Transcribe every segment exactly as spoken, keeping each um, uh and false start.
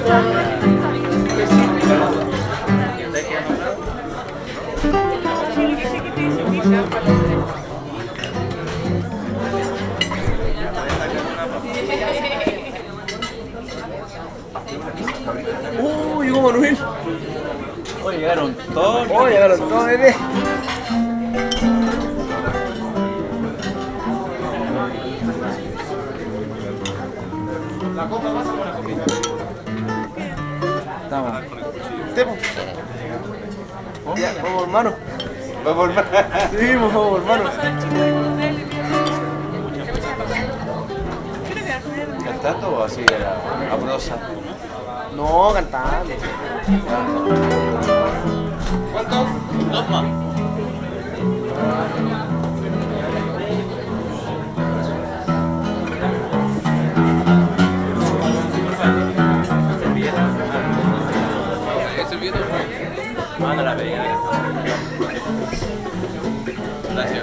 Uh, llegó Manuel. Oh, llegaron todos. Oh, llegaron todos, bebé. La copa pasa con la comida. Estamos. ¿Usted, po? Ya, vamos, hermano. Vamos, hermano. Sí, vamos, hermano. ¿Cantando o así a, a prosa? No, cantando. ¿Cuántos? Dos más. Manda la bella. Gracias.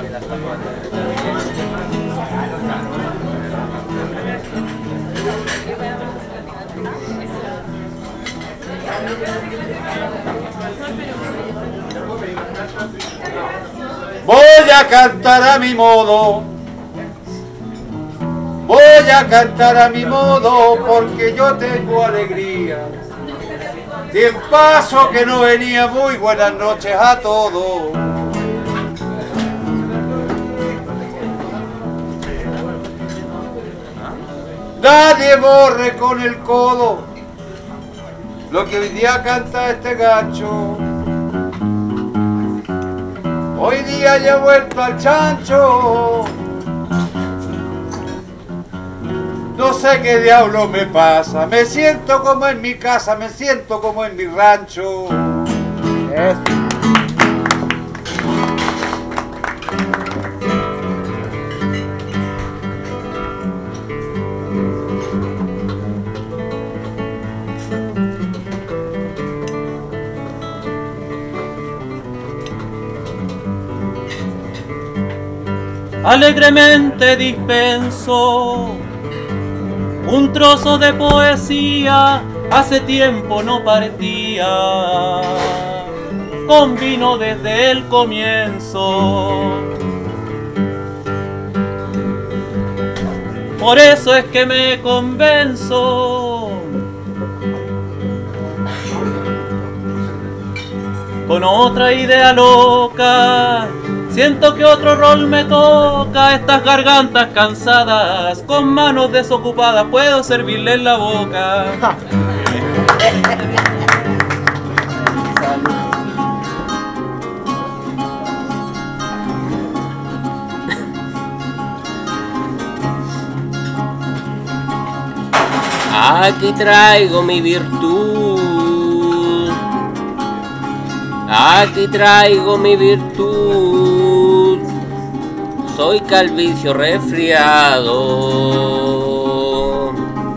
Voy a cantar a mi modo. Voy a cantar a mi modo porque yo tengo alegría. De paso que no venía, muy buenas noches a todos. Nadie borre con el codo lo que hoy día canta este gacho. Hoy día ya he vuelto al chancho. No sé qué diablo me pasa, me siento como en mi casa, me siento como en mi rancho. Eso. Alegremente dispenso un trozo de poesía, hace tiempo no partía con vino desde el comienzo. Por eso es que me convenzo con otra idea loca. Siento que otro rol me toca, estas gargantas cansadas, con manos desocupadas, puedo servirle en la boca. Aquí traigo mi virtud, aquí traigo mi virtud. Soy calvicio resfriado.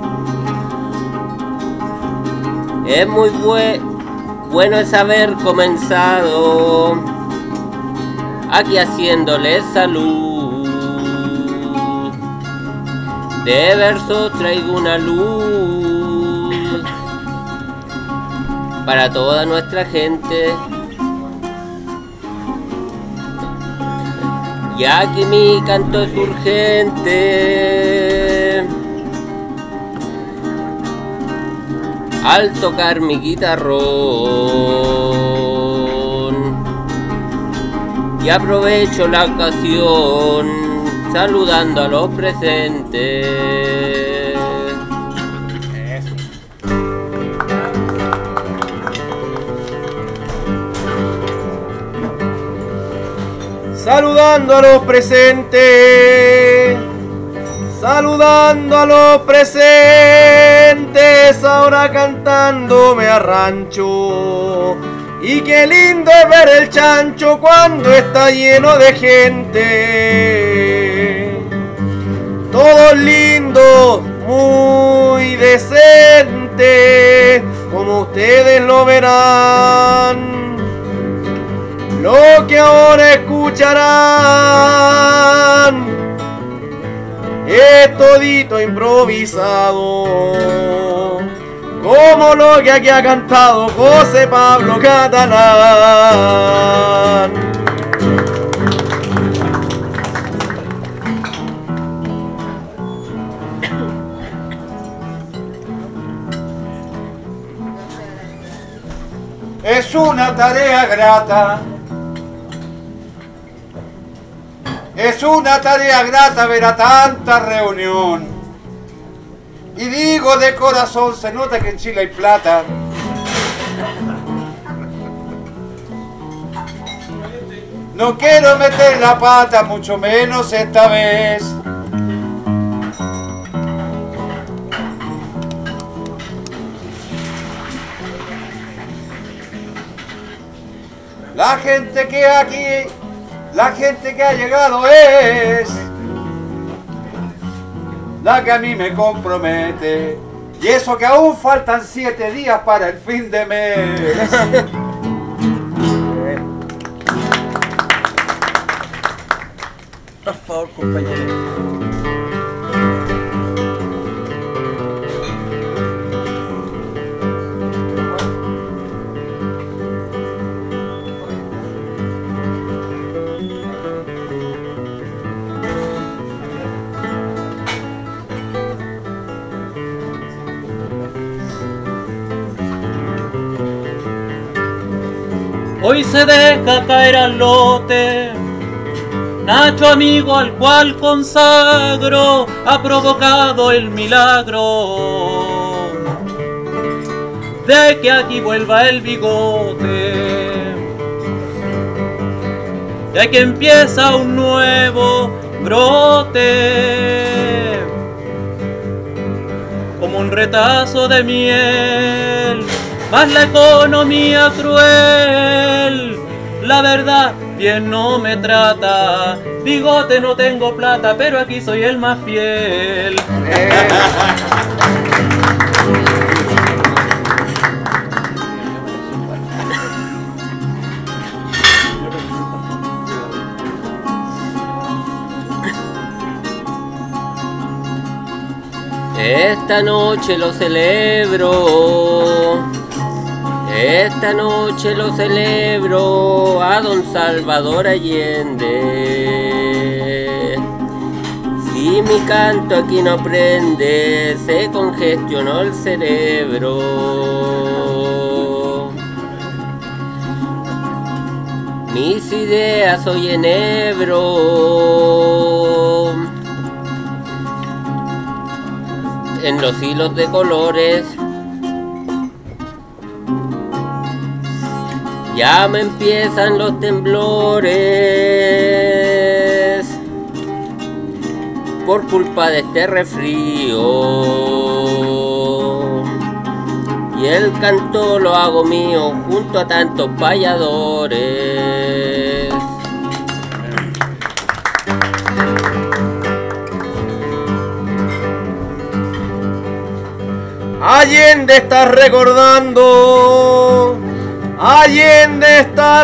Es muy bue bueno es haber comenzado aquí haciéndole salud. De verso traigo una luz para toda nuestra gente. Y aquí mi canto es urgente al tocar mi guitarrón. Y aprovecho la ocasión saludando a los presentes. Saludando a los presentes, saludando a los presentes, ahora cantando me arrancho. Y qué lindo es ver el chancho cuando está lleno de gente. Todos lindos, muy decentes, como ustedes lo verán. Lo que ahora escucharán es todito improvisado. como lo que aquí ha cantado José Pablo Catalán. Es una tarea grata, es una tarea grata ver a tanta reunión. Y digo de corazón, se nota que en Chile hay plata. No quiero meter la pata, mucho menos esta vez. La gente que aquí, la gente que ha llegado es la que a mí me compromete. Y eso que aún faltan siete días para el fin de mes. Por favor, compañero. Hoy se deja caer al lote Nacho, amigo al cual consagro, ha provocado el milagro de que aquí vuelva el bigote, de que empieza un nuevo brote, como un retazo de miel, más la economía cruel. La verdad bien no me trata, bigote no tengo plata, pero aquí soy el más fiel. Esta noche lo celebro, esta noche lo celebro a don Salvador Allende. Si mi canto aquí no prende, se congestionó el cerebro. Mis ideas hoy enhebro en los hilos de colores. Ya me empiezan los temblores por culpa de este resfrío, y el canto lo hago mío junto a tantos payadores. Allende está recordando, Allende está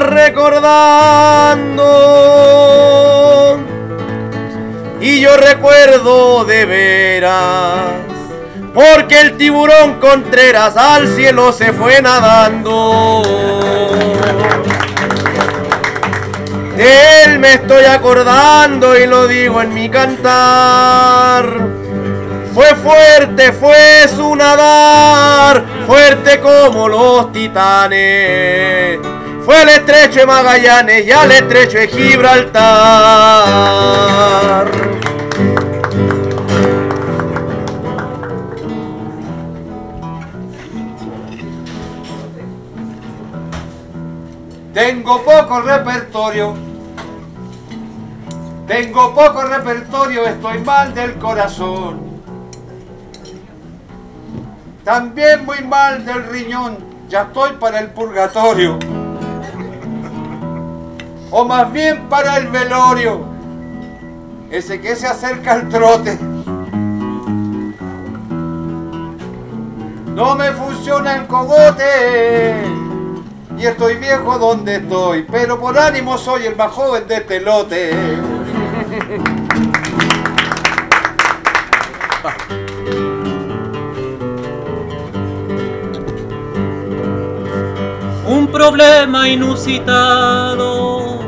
recordando, y yo recuerdo de veras, porque el tiburón Contreras al cielo se fue nadando. De él me estoy acordando y lo digo en mi cantar. Fue fuerte, fue su nadar, fuerte como los titanes. Fue al estrecho de Magallanes y al estrecho de Gibraltar. Tengo poco repertorio, tengo poco repertorio, estoy mal del corazón. También muy mal del riñón, ya estoy para el purgatorio. O más bien para el velorio, ese que se acerca al trote. No me funciona el cogote, y estoy viejo donde estoy, pero por ánimo soy el más joven de este lote. problema inusitado.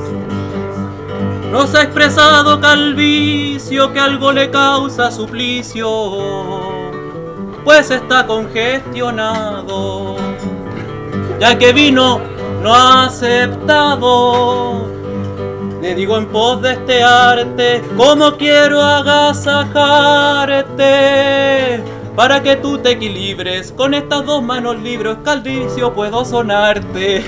Nos ha expresado Calvicio que algo le causa suplicio, pues está congestionado, ya que vino no ha aceptado. Le digo en pos de este arte, como quiero agasajarte, para que tú te equilibres, con estas dos manos libres, Calvicio, puedo sonarte.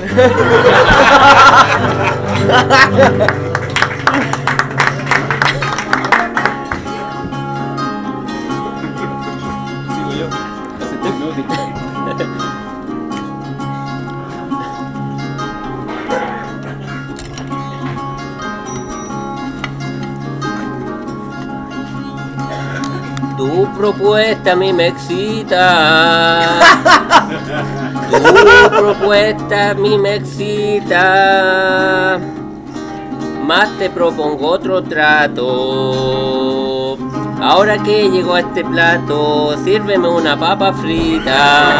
Sigo yo, acepté hipnótico. Tu propuesta a mí me excita. Tu propuesta a mí me excita. Más te propongo otro trato. Ahora que llegó a este plato, sírveme una papa frita.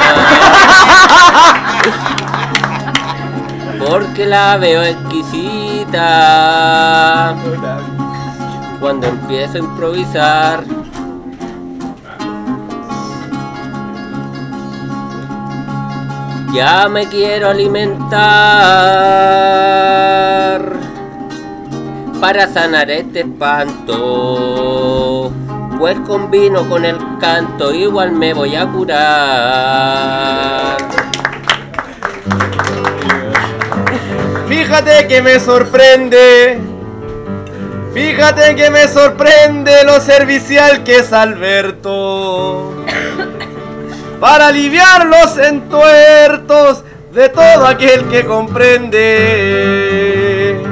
Porque la veo exquisita cuando empiezo a improvisar. Ya me quiero alimentar para sanar este espanto, pues combino con el canto, igual me voy a curar. Fíjate que me sorprende, fíjate que me sorprende lo servicial que es Alberto, para aliviar los entuertos de todo aquel que comprende.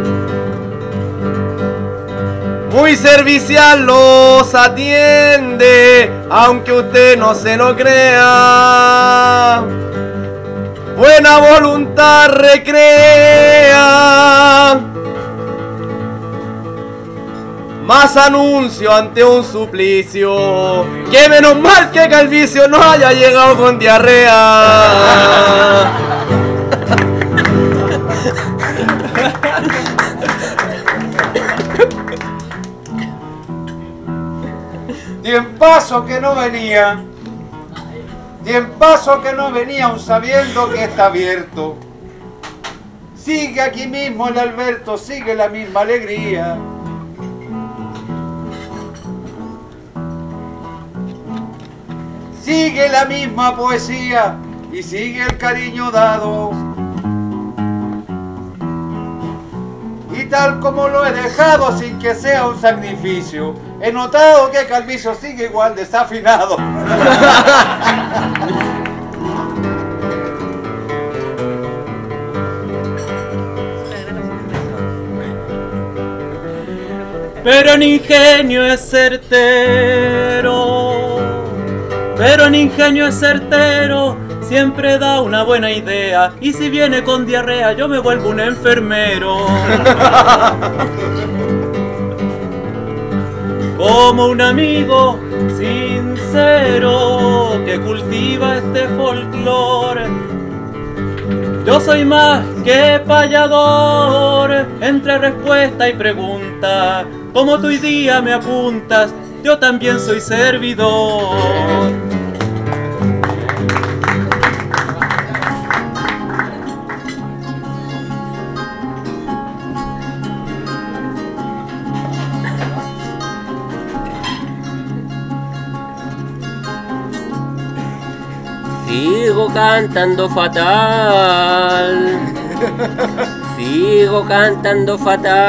Muy servicial los atiende, aunque usted no se lo crea. Buena voluntad recrea. Más anuncio ante un suplicio, que menos mal que Calvicio no haya llegado con diarrea. Tiempazo que no venía, tiempazo que no venía, aun sabiendo que está abierto. Sigue aquí mismo el Alberto, sigue la misma alegría. Sigue la misma poesía y sigue el cariño dado. Y tal como lo he dejado sin que sea un sacrificio, he notado que Calvicio sigue igual desafinado. Pero en ingenio es certero, pero en ingenio es certero, siempre da una buena idea, y si viene con diarrea yo me vuelvo un enfermero. Como un amigo sincero que cultiva este folclore, yo soy más que payador, entre respuesta y pregunta, como tú hoy día me apuntas, yo también soy servidor. Sigo cantando fatal, sigo cantando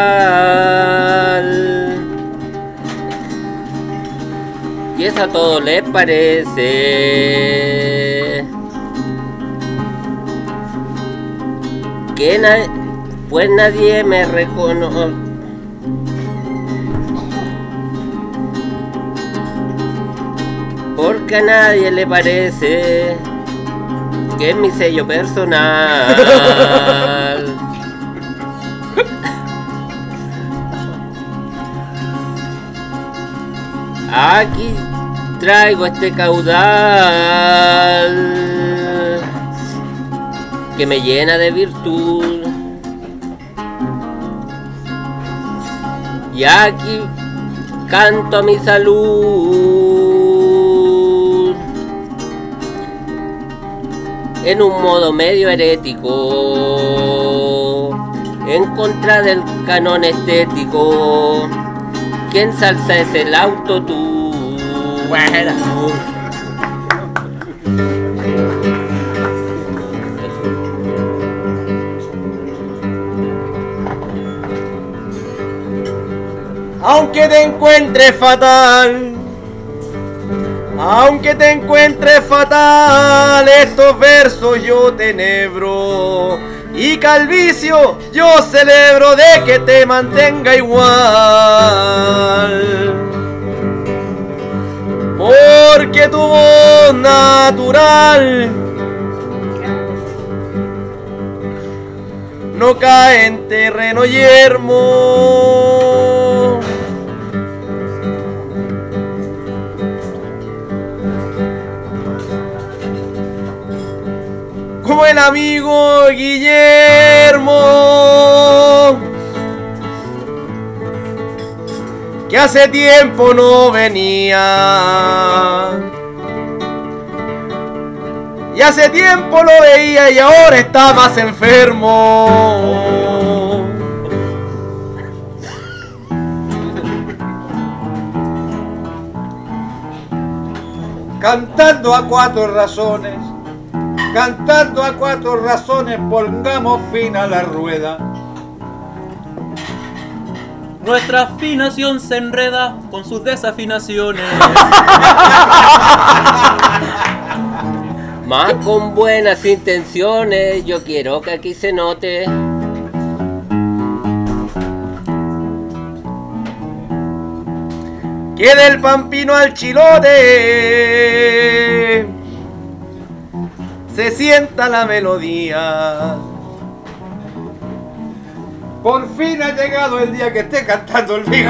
fatal. Y eso a todos les parece que na pues nadie me reconoce. Porque a nadie le parece que es mi sello personal. Aquí traigo este caudal que me llena de virtud. Y aquí canto a mi salud en un modo medio herético, en contra del canon estético. Quien salsa es el autotune. Buena. Aunque te encuentres fatal, aunque te encuentres fatal, estos versos yo tenebro, y calvicio yo celebro de que te mantenga igual. Porque tu voz natural no cae en terreno yermo. Como el amigo Guillermo, que hace tiempo no venía, y hace tiempo lo veía y ahora está más enfermo. Cantando a cuatro razones, cantando a cuatro razones, pongamos fin a la rueda. Nuestra afinación se enreda con sus desafinaciones. Más con buenas intenciones, yo quiero que aquí se note que del pampino al chilote se sienta la melodía. Por fin ha llegado el día que esté cantando el Vigo.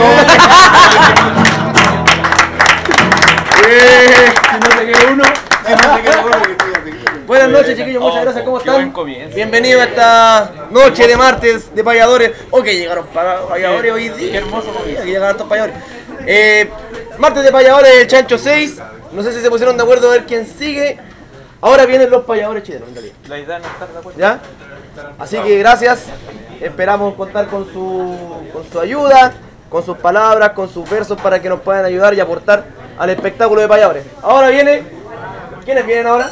Eh, Si no te queda uno, si no te queda uno, que estoy así. Buenas noches, chiquillos, muchas gracias, ¿cómo Qué buen están? comienzo. Bienvenidos a esta noche de martes de payadores. Ok, llegaron pa- payadores hoy día. Qué hermoso comienzo. Aquí llegaron estos payadores. Eh, martes de payadores del Chancho seis. No sé si se pusieron de acuerdo a ver quién sigue. Ahora vienen los payadores chilenos, en realidad. La idea no es estar de acuerdo. ¿Ya? Así que gracias. Esperamos contar con su, con su ayuda, con sus palabras, con sus versos para que nos puedan ayudar y aportar al espectáculo de payadores. Ahora viene. ¿Quiénes vienen ahora?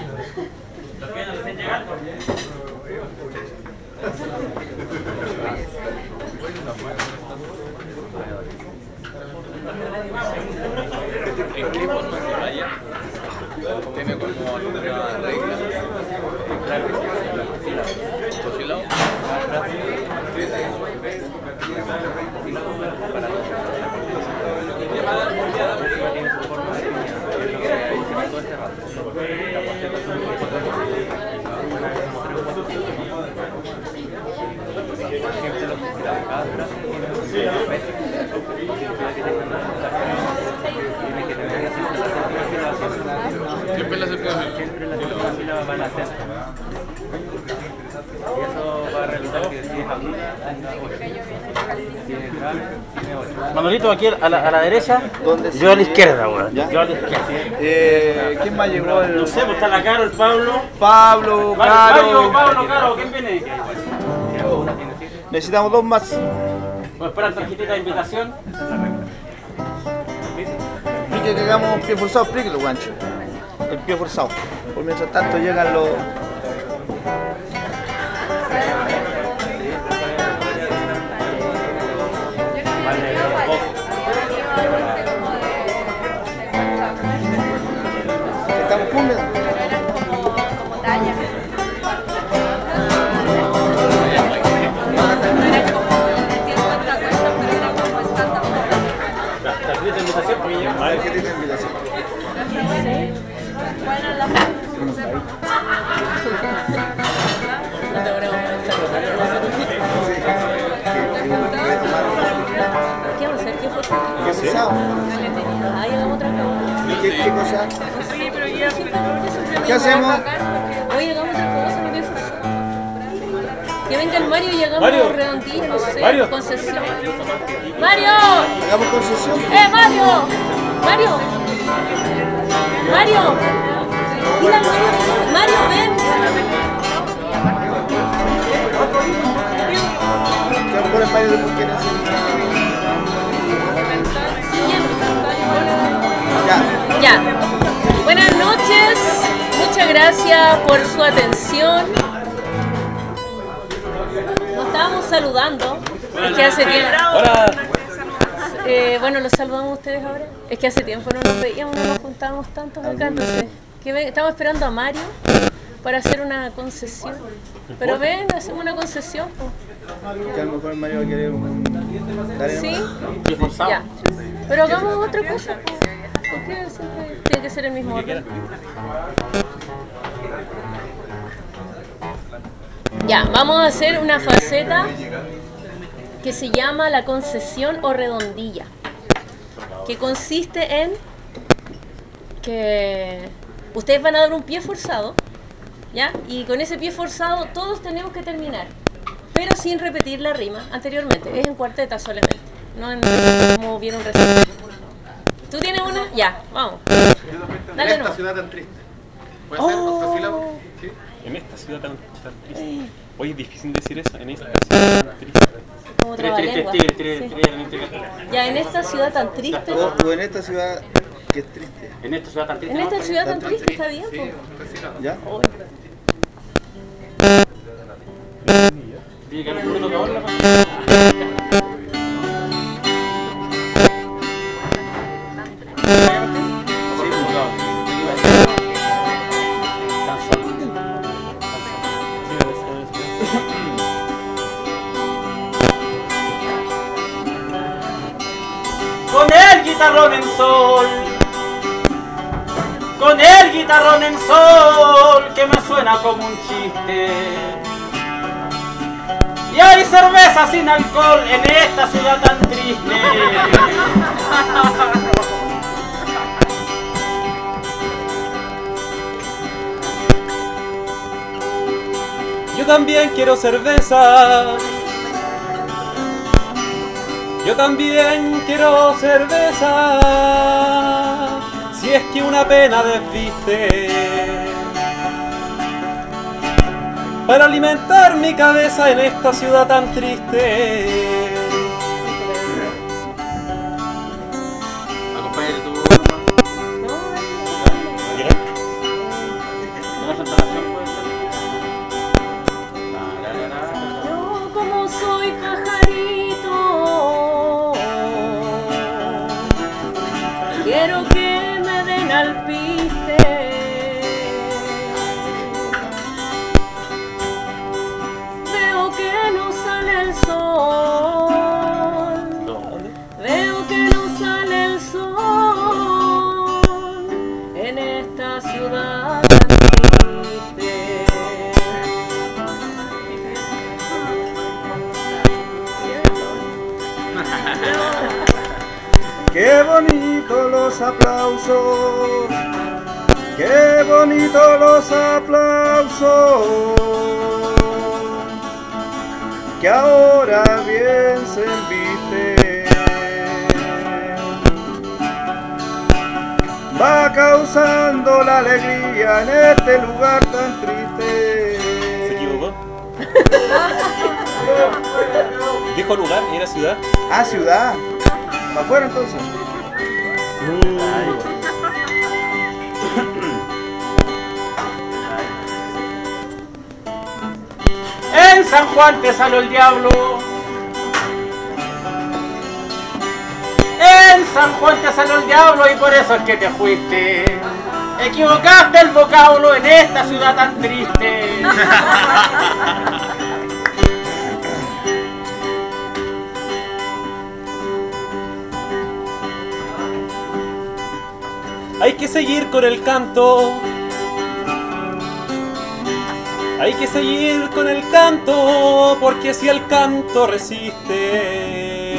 Siempre la aceptamos. Siempre la segunda fila van a hacer. Y eso va a resultar que si es aguda, si es grave, tiene ocho. Manolito, aquí a la, a la derecha. ¿Dónde Yo a la izquierda, weón. ¿Ya? Yo a la izquierda. Eh, ¿Quién más llegó? El... No sé, pues está la Caro, el Pablo. Pablo, Pablo, Caro. Pablo, Caro, ¿quién viene? Necesitamos dos más. Voy a esperar tarjetita de invitación. Explique que hagamos pie forzado, explíquelo, guancho. El pie forzado. Por mientras tanto llegan los... Estamos cumbiendo. Como talla. Tarjetita de invitación porque ya. Vale, ¿qué tiene invitación? Bueno, la ¿qué vamos a hacer? ¿Qué fue? ¿Qué forzado? Ay, hagamos otra cosa. ¿Qué, qué cosa? Oye, pero ya, ¿Qué hacemos? Oye, hagamos otra cosa, no pienso. Que venga el Mario y hagamos Mario. redondillo, no sé, Mario. concesión. ¡Mario! Hagamos concesión. ¡Eh, Mario! ¡Mario! ¡Mario! Dile al Mario, Mario, ven. ¿Qué por el Mario de por qué no hace Ya. Ya. Buenas noches. Muchas gracias por su atención. Nos estábamos saludando. Es que hace tiempo. Hola. Eh, bueno, los saludamos ustedes ahora. Es que hace tiempo no nos veíamos, no nos juntábamos tantos acá, entonces. Que ven, estamos esperando a Mario para hacer una concesión. Pero ven, hacemos una concesión. Po. Que a lo mejor el Mario va a querer un... Dale ¿Sí? nomás. Ya. Pero hagamos otra cosa. Po. ¿Por qué siempre tiene que ser el mismo orden? Ya, vamos a hacer una faceta que se llama la concesión o redondilla, que consiste en que ustedes van a dar un pie forzado, ¿ya? Y con ese pie forzado todos tenemos que terminar, pero sin repetir la rima anteriormente, es en cuarteta solamente, no en como vieron recién. ¿Tú tienes una? Ya, vamos. Dale, Esta no. ciudad tan triste. ¿Puede ser octosílabo? ¿Sí? En esta ciudad tan, tan triste. Oye, es difícil decir eso. En esta ciudad tan triste. Como trabalengua. Sí. Ya, en esta ciudad tan triste. O, o en esta ciudad que es triste. En esta ciudad tan triste. En esta ciudad tan Tan triste está bien, po. ¿Ya? Tiene que haber un tocador la Con el guitarrón en sol, con el guitarrón en sol, que me suena como un chiste. Y hay cerveza sin alcohol en esta ciudad tan triste. Yo también quiero cerveza. Yo también quiero cerveza. Si es que una pena desviste. Para alimentar mi cabeza en esta ciudad tan triste. Acompáñale tu... ¿Qué? Una presentación puede ser. Yo como soy pajarito, quiero que me den alpiste. Veo que no sale el sol. Veo que no sale el sol en esta ciudad tan triste. Qué bonito los aplausos, qué bonito los aplausos, que ahora bien se embisten. Va causando la alegría en este lugar tan triste. ¿Se equivocó? Dijo lugar y era ciudad. Ah, ciudad. ¿Para afuera entonces? En San Juan te salió el diablo. En San Juan te salió el diablo y por eso es que te fuiste. Equivocaste el vocablo en esta ciudad tan triste. Hay que seguir con el canto. Hay que seguir con el canto, porque si el canto resiste,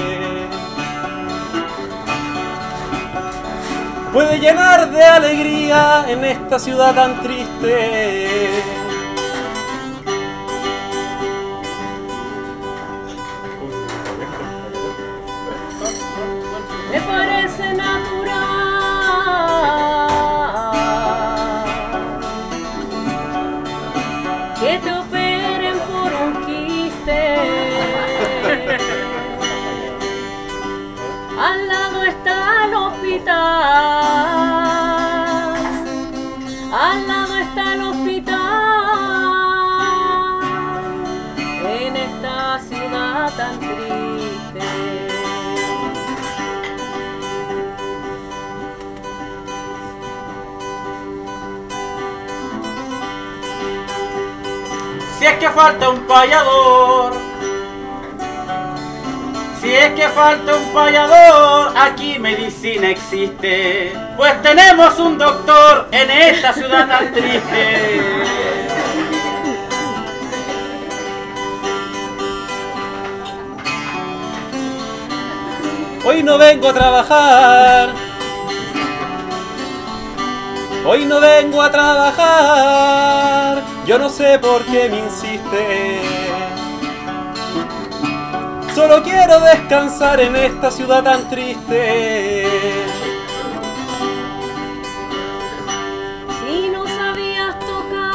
puede llenar de alegría en esta ciudad tan triste. fuese natural que te operen por un quiste. Al lado está el hospital, al lado está el hospital, en esta ciudad tan triste. Si es que falta un payador, si es que falta un payador, aquí medicina existe, pues tenemos un doctor en esta ciudad tan triste. Hoy no vengo a trabajar, hoy no vengo a trabajar, yo no sé por qué me insiste. Solo quiero descansar en esta ciudad tan triste. Si no sabías tocar,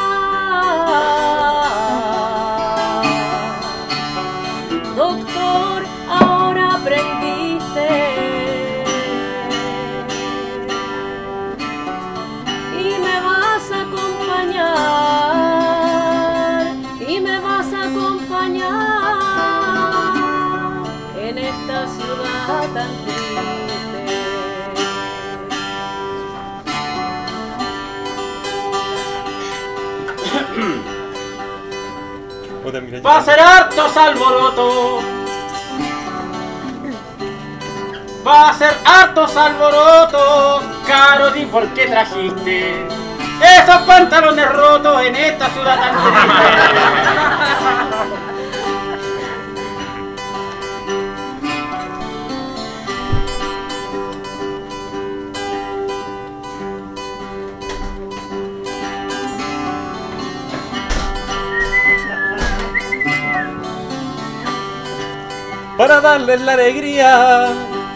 doctor, ahora aprendiste. Y me vas a acompañar, y me vas a acompañar en esta ciudad tan triste. Va a ser hartos alborotos, va a ser hartos alborotos, Caro, ¿y por qué trajiste esos pantalones rotos en esta ciudad tan triste? Para darles la alegría,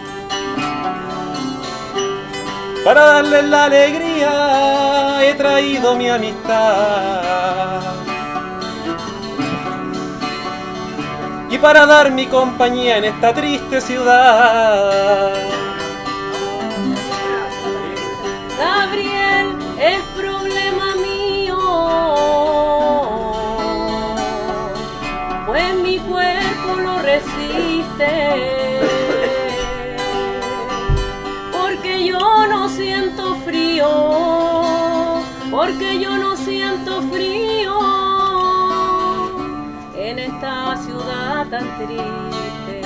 para darles la alegría, he traído mi amistad. Y para dar mi compañía en esta triste ciudad. Gabriel, es problema mío, pues mi cuerpo lo resiste, porque yo no siento frío, porque yo no siento frío en esta ciudad tan triste.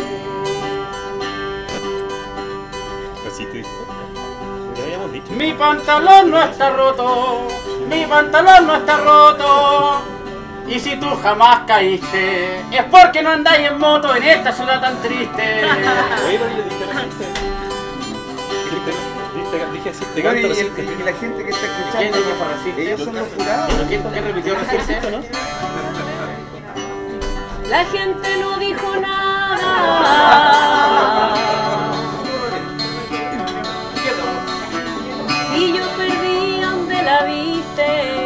Así triste. Ya habíamos dicho. Mi pantalón no está roto, mi pantalón no está roto. Y si tú jamás caíste, es porque no andáis en moto en esta ciudad tan triste. Oye, pero yo dije a la gente. Dije, dije, dije así, te Bueno, canto y, resiste. el- y la gente que está ¿Quién escuchando, dijo resiste? ellos son los jurados. ¿Quién, quién repitió resiste? ¿no? La gente no dijo nada, si yo perdí donde la viste.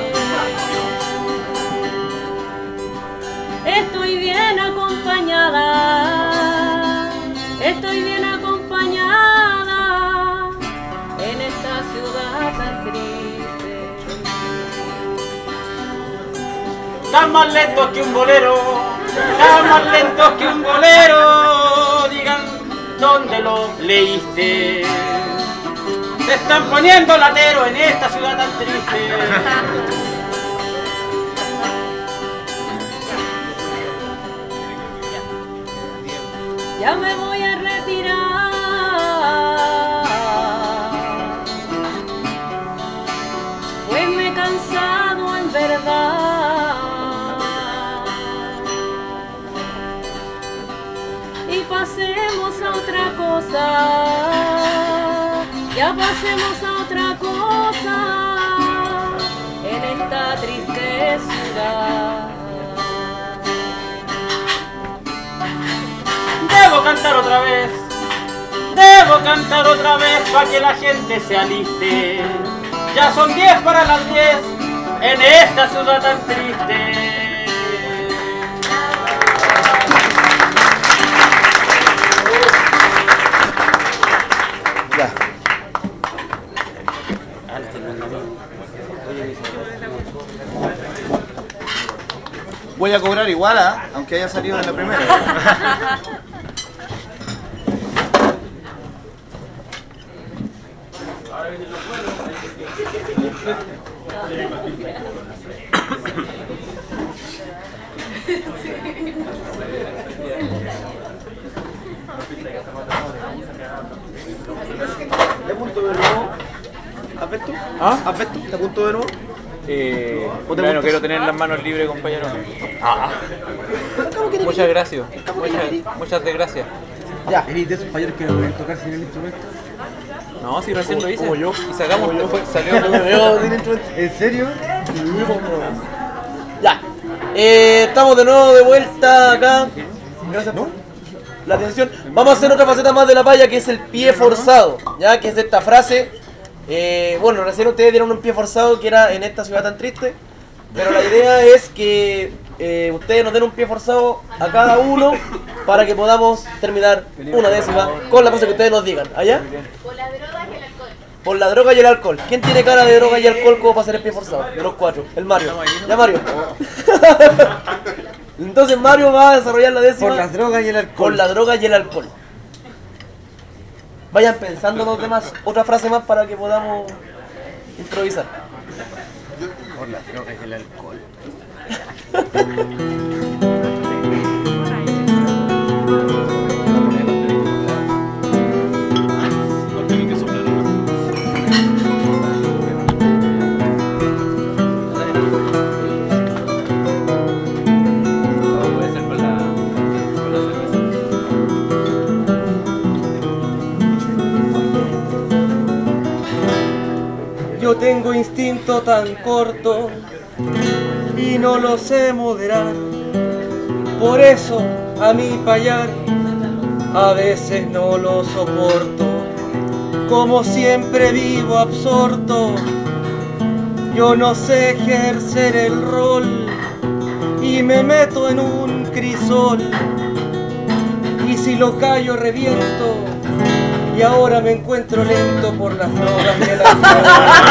Estoy bien acompañada, estoy bien acompañada en esta ciudad tan triste. Tan más lentos que un bolero, tan más lentos que un bolero. Digan dónde lo leíste. Se están poniendo latero en esta ciudad tan triste. Ya me voy a retirar, pues me he cansado en verdad. Y pasemos a otra cosa, ya pasemos a otra cosa en esta triste ciudad. Debo cantar otra vez, debo quiero cantar otra vez para que la gente se aliste. Ya son diez para las diez en esta ciudad tan triste. Ya. Voy a cobrar igual, ¿eh? Aunque haya salido en la primera. ¿Te apunto de nuevo? ¿Has visto? ¿Ah? ¿Has visto? ¿Te apunto de nuevo? Eh, ¿O te bueno, gustas? quiero tener las manos libres, compañero. Ah. Muchas gracias. Muchas, muchas desgracias. Ya. ¿Eres de esos payasos que no pueden tocar sin el instrumento? No, si recién lo hice. Como yo. Y sacamos, fue, salió. No me veo sin instrumento. ¿En serio? Ya. Eh, estamos de nuevo de vuelta acá. Gracias por la atención. Vamos a hacer otra faceta más de la paya, que es el pie forzado. Ya, que es de esta frase. Eh, bueno, recién ustedes dieron un pie forzado que era en esta ciudad tan triste. Pero la idea es que eh, ustedes nos den un pie forzado a cada uno para que podamos terminar una décima con la frase que ustedes nos digan. ¿Allá? Por las drogas y el alcohol. Por la droga y el alcohol. ¿Quién tiene cara de droga y alcohol como para hacer el pie forzado? De los cuatro. El Mario. Ya, Mario. Entonces Mario va a desarrollar la décima. Por las drogas y el alcohol. Por la droga y el alcohol. Vayan pensando los demás. Otra frase más para que podamos improvisar. Por las drogas y el alcohol. Yo tengo instinto tan corto y no lo sé moderar. Por eso a mi payar a veces no lo soporto. Como siempre vivo absorto, yo no sé ejercer el rol y me meto en un crisol. Y si lo callo reviento, y ahora me encuentro lento por las drogas y el alcohol.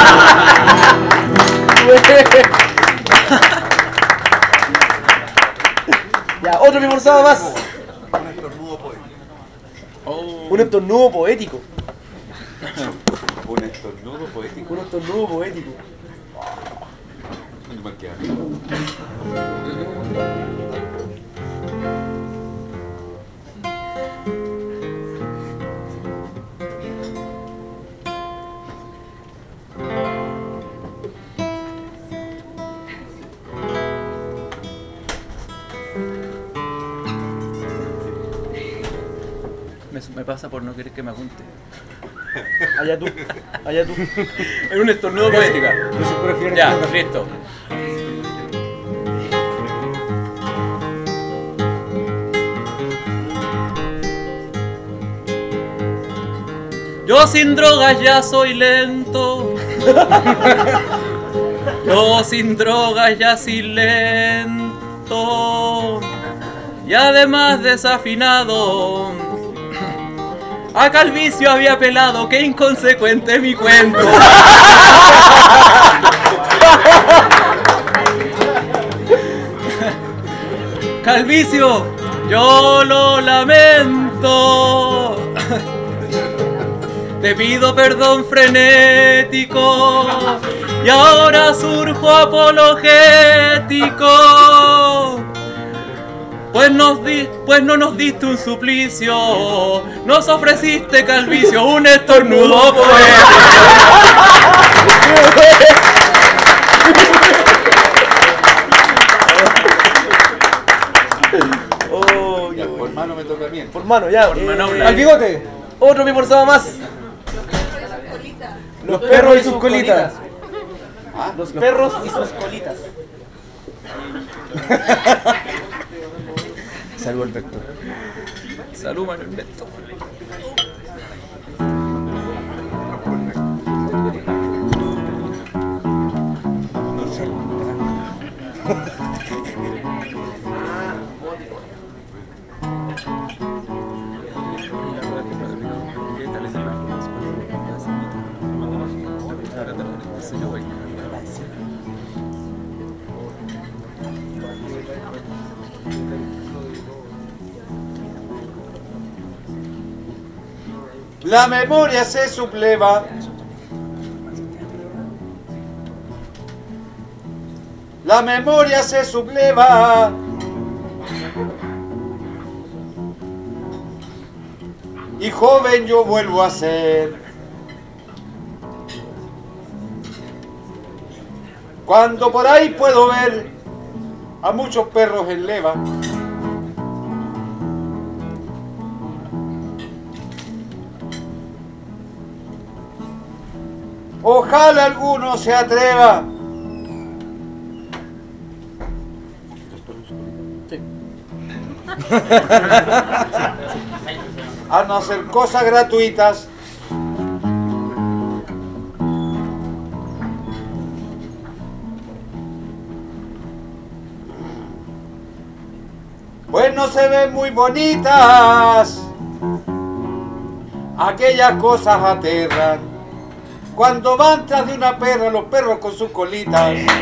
Ya, otro pie forzado más. Un estornudo poético. Un estornudo poético. Un estornudo poético. Un estornudo poético. ¿Dónde me queda? Me, me pasa por no querer que me apunte. Allá tú, allá tú. Es un estornudo poética. Yo sí prefiero Ya, estornudar. listo. Yo sin drogas ya soy lento. Yo sin drogas ya soy lento. Y además desafinado. A Calvicio había pelado, qué inconsecuente mi cuento. Calvicio, yo lo lamento. Te pido perdón frenético y ahora surjo apologético. Pues, nos di, pues no nos diste un suplicio, nos ofreciste Calvicio un estornudo poético. Oh, Ya, por mano me toca bien. por mano, ya. Por eh, manopla. al bigote. Otro pie forzado más. Los perros y sus colitas. Los perros y sus colitas. Salvo el vector. Salud, Manuel Beto. La memoria se subleva. La memoria se subleva. Y joven yo vuelvo a ser. Cuando por ahí puedo ver a muchos perros en leva. Ojalá alguno se atreva a no hacer cosas gratuitas. Pues no se ven muy bonitas. Aquellas cosas aterran. Cuando van tras de una perra, los perros con sus colitas. Se han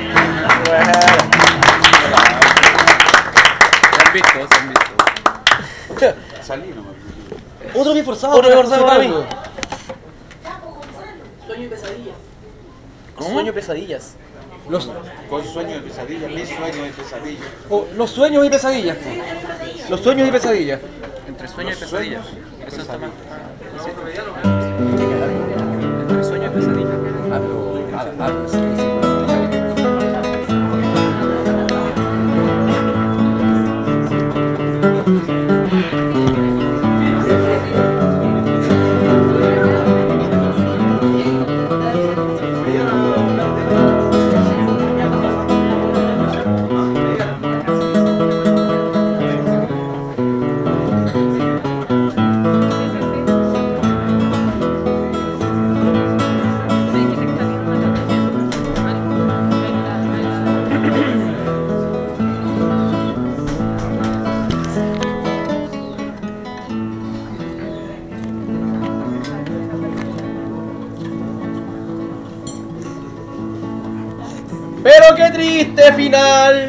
visto, se han visto. Salí nomás. Otro bien forzado. Otro bien forzado para mí. Sueño y pesadilla. Sueño y pesadillas. Los, con sueños y pesadillas, mis sueños y pesadillas. Oh, los sueños y pesadillas. Los sueños y pesadillas. Entre sueño y Los pesadilla. sueños y Eso está mal. pesadillas. Entre sueño y pesadilla. Hablo, hablo, hablo, sí, sí. Pero qué triste final.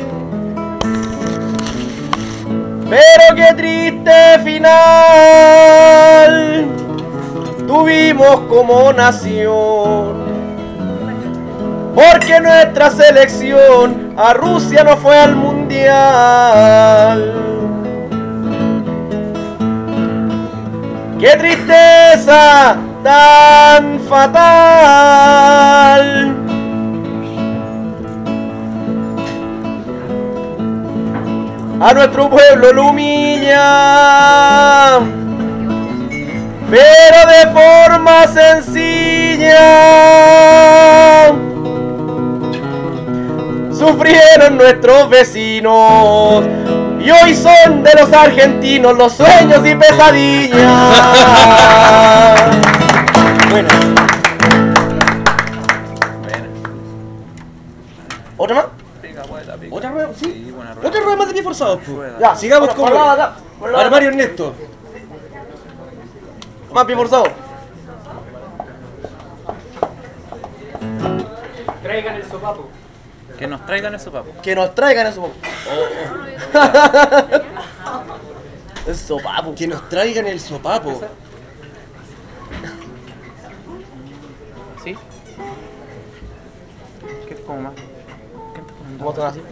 Pero qué triste final tuvimos como nación. Porque nuestra selección a Rusia no fue al mundial. Qué tristeza tan fatal. A nuestro pueblo lo humilla, pero de forma sencilla. Sufrieron nuestros vecinos y hoy son de los argentinos los sueños y pesadillas. Bueno. ¿Otra más? ¿Otra rueda? Sí. Sí, buena rueda. Otra rueda más de pie forzado. Rueda. Ya, Sigamos por- con por lado de acá, por lado de acá. Armario Ernesto. Más bien forzado. Traigan el sopapo. Que nos traigan el sopapo. Que nos traigan eso. El sopapo. Que nos traigan el sopapo. ¿Sí? ¿Qué es como más? ¿Cómo están así?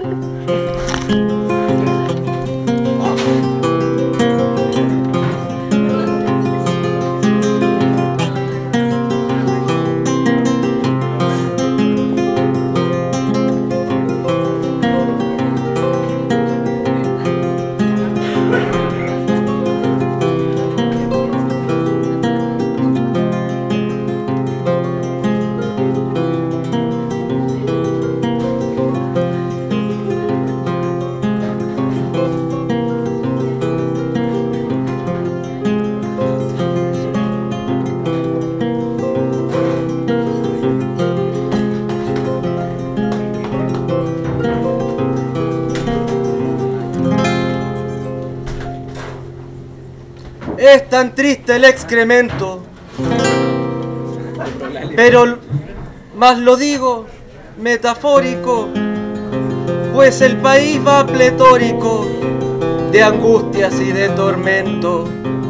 Es tan triste el excremento, pero más lo digo metafórico, pues el país va pletórico de angustias y de tormento.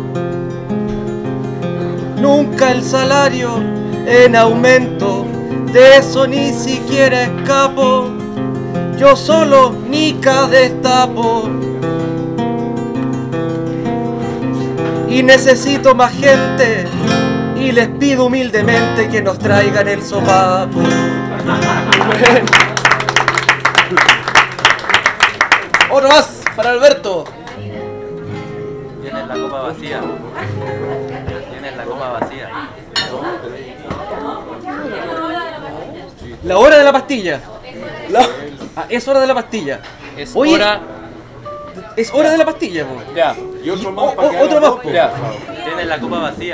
Nunca el salario en aumento, de eso ni siquiera escapo. Yo solo nica destapo. Y necesito más gente, y les pido humildemente que nos traigan el sopapo. Otro más para Alberto. Tienes la copa vacía. Tienes la copa vacía. La hora de la pastilla. La- Ah, es hora de la pastilla. Es Oye, hora. es hora de la pastilla, po. Ya. Y otro O- más para o- que otro haga más, dos, po. Ya. Tienes la copa vacía.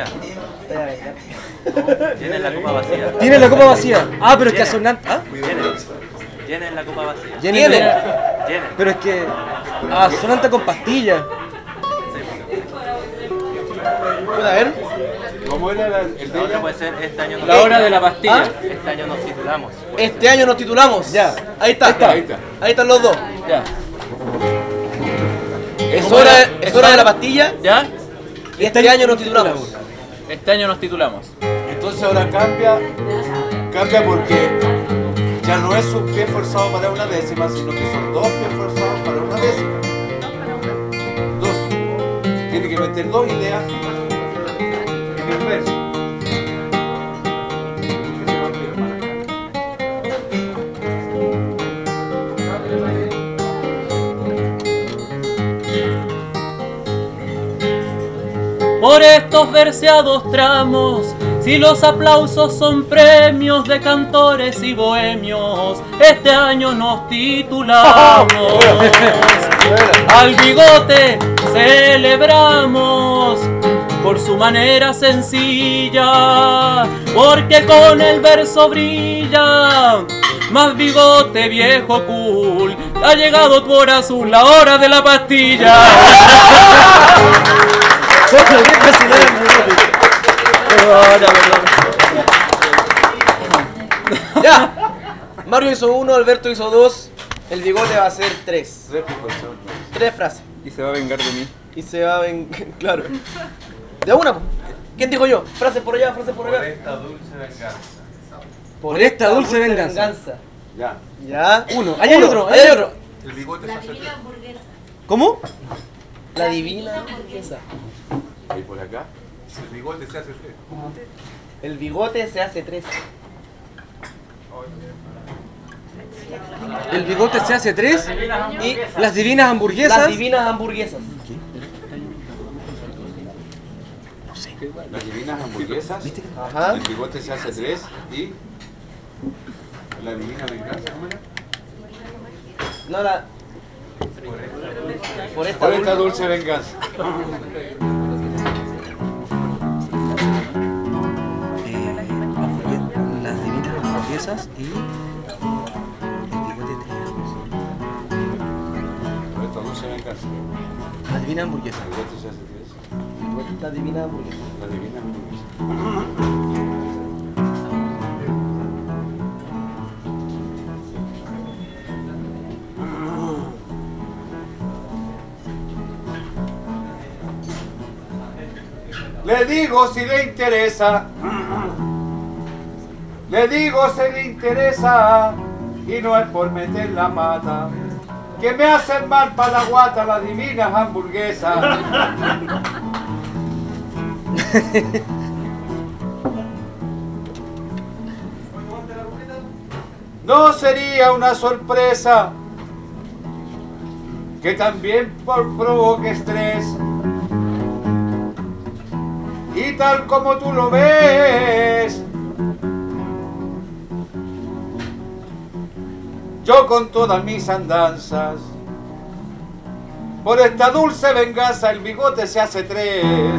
Tienes la copa vacía. Tiene la copa vacía. Ah, pero es que a Tiene. Sonante. ¿Ah? Tienes. Tienes la copa vacía. Tiene. Tienes. Pero es que. Ah, Sonante con pastilla. A ver. ¿Cómo era la- el de La otra ella? puede ser este año nos La hora de la pastilla. Ah, Este año nos titulamos. Este año nos titulamos. Ya. Ahí está. Ahí está, ahí está. Ahí están los dos. Ya. Es ¿Cómo hora, era? es hora de la pastilla. ¿Ya? Y este año nos titulamos. Este año nos titulamos. Entonces ahora cambia, cambia porque ya no es un pie forzado para una décima, sino que son dos pies forzados para una décima. Dos. Tiene que meter dos ideas en el verso. Por estos verseados tramos, si los aplausos son premios de cantores y bohemios, este año nos titulamos. Al Bigote celebramos por su manera sencilla, porque con el verso brilla. Más Bigote, viejo cool, ha llegado tu hora azul, la hora de la pastilla. Ya. Mario hizo uno, Alberto hizo dos. El Bigote va a hacer tres. Tres pies forzados. Tres frases. Y se va a vengar de mí. Y se va a ven... Claro. De una, po. ¿Quién dijo yo? Frases por allá, frases por allá. Esta dulce venganza. Por esta dulce venganza. Ya. Ya. Uno. Ahí hay otro, ahí hay otro. El bigote se hace tres. ¿Cómo? La divina hamburguesa. Y por acá. El bigote se hace tres. El bigote se hace tres. El bigote se hace tres. Y las divinas hamburguesas. Las divinas hamburguesas. Las divinas hamburguesas. Ajá. El bigote se hace tres. Y la divina venganza. ¿Cómo era? No la. Por esta Por esta dulce. dulce venganza. Las divinas hamburguesas y. El bigote Por esta dulce venganza. La divina hamburguesa. El bigote se hace tres. La divina hamburguesa. La divina hamburguesa. Le digo si le interesa, le digo si le interesa, y no es por meter la pata, que me hacen mal para la guata las divinas hamburguesas. No sería una sorpresa que también por provoque estrés. Y tal como tú lo ves, yo con todas mis andanzas, por esta dulce venganza el bigote se hace tres.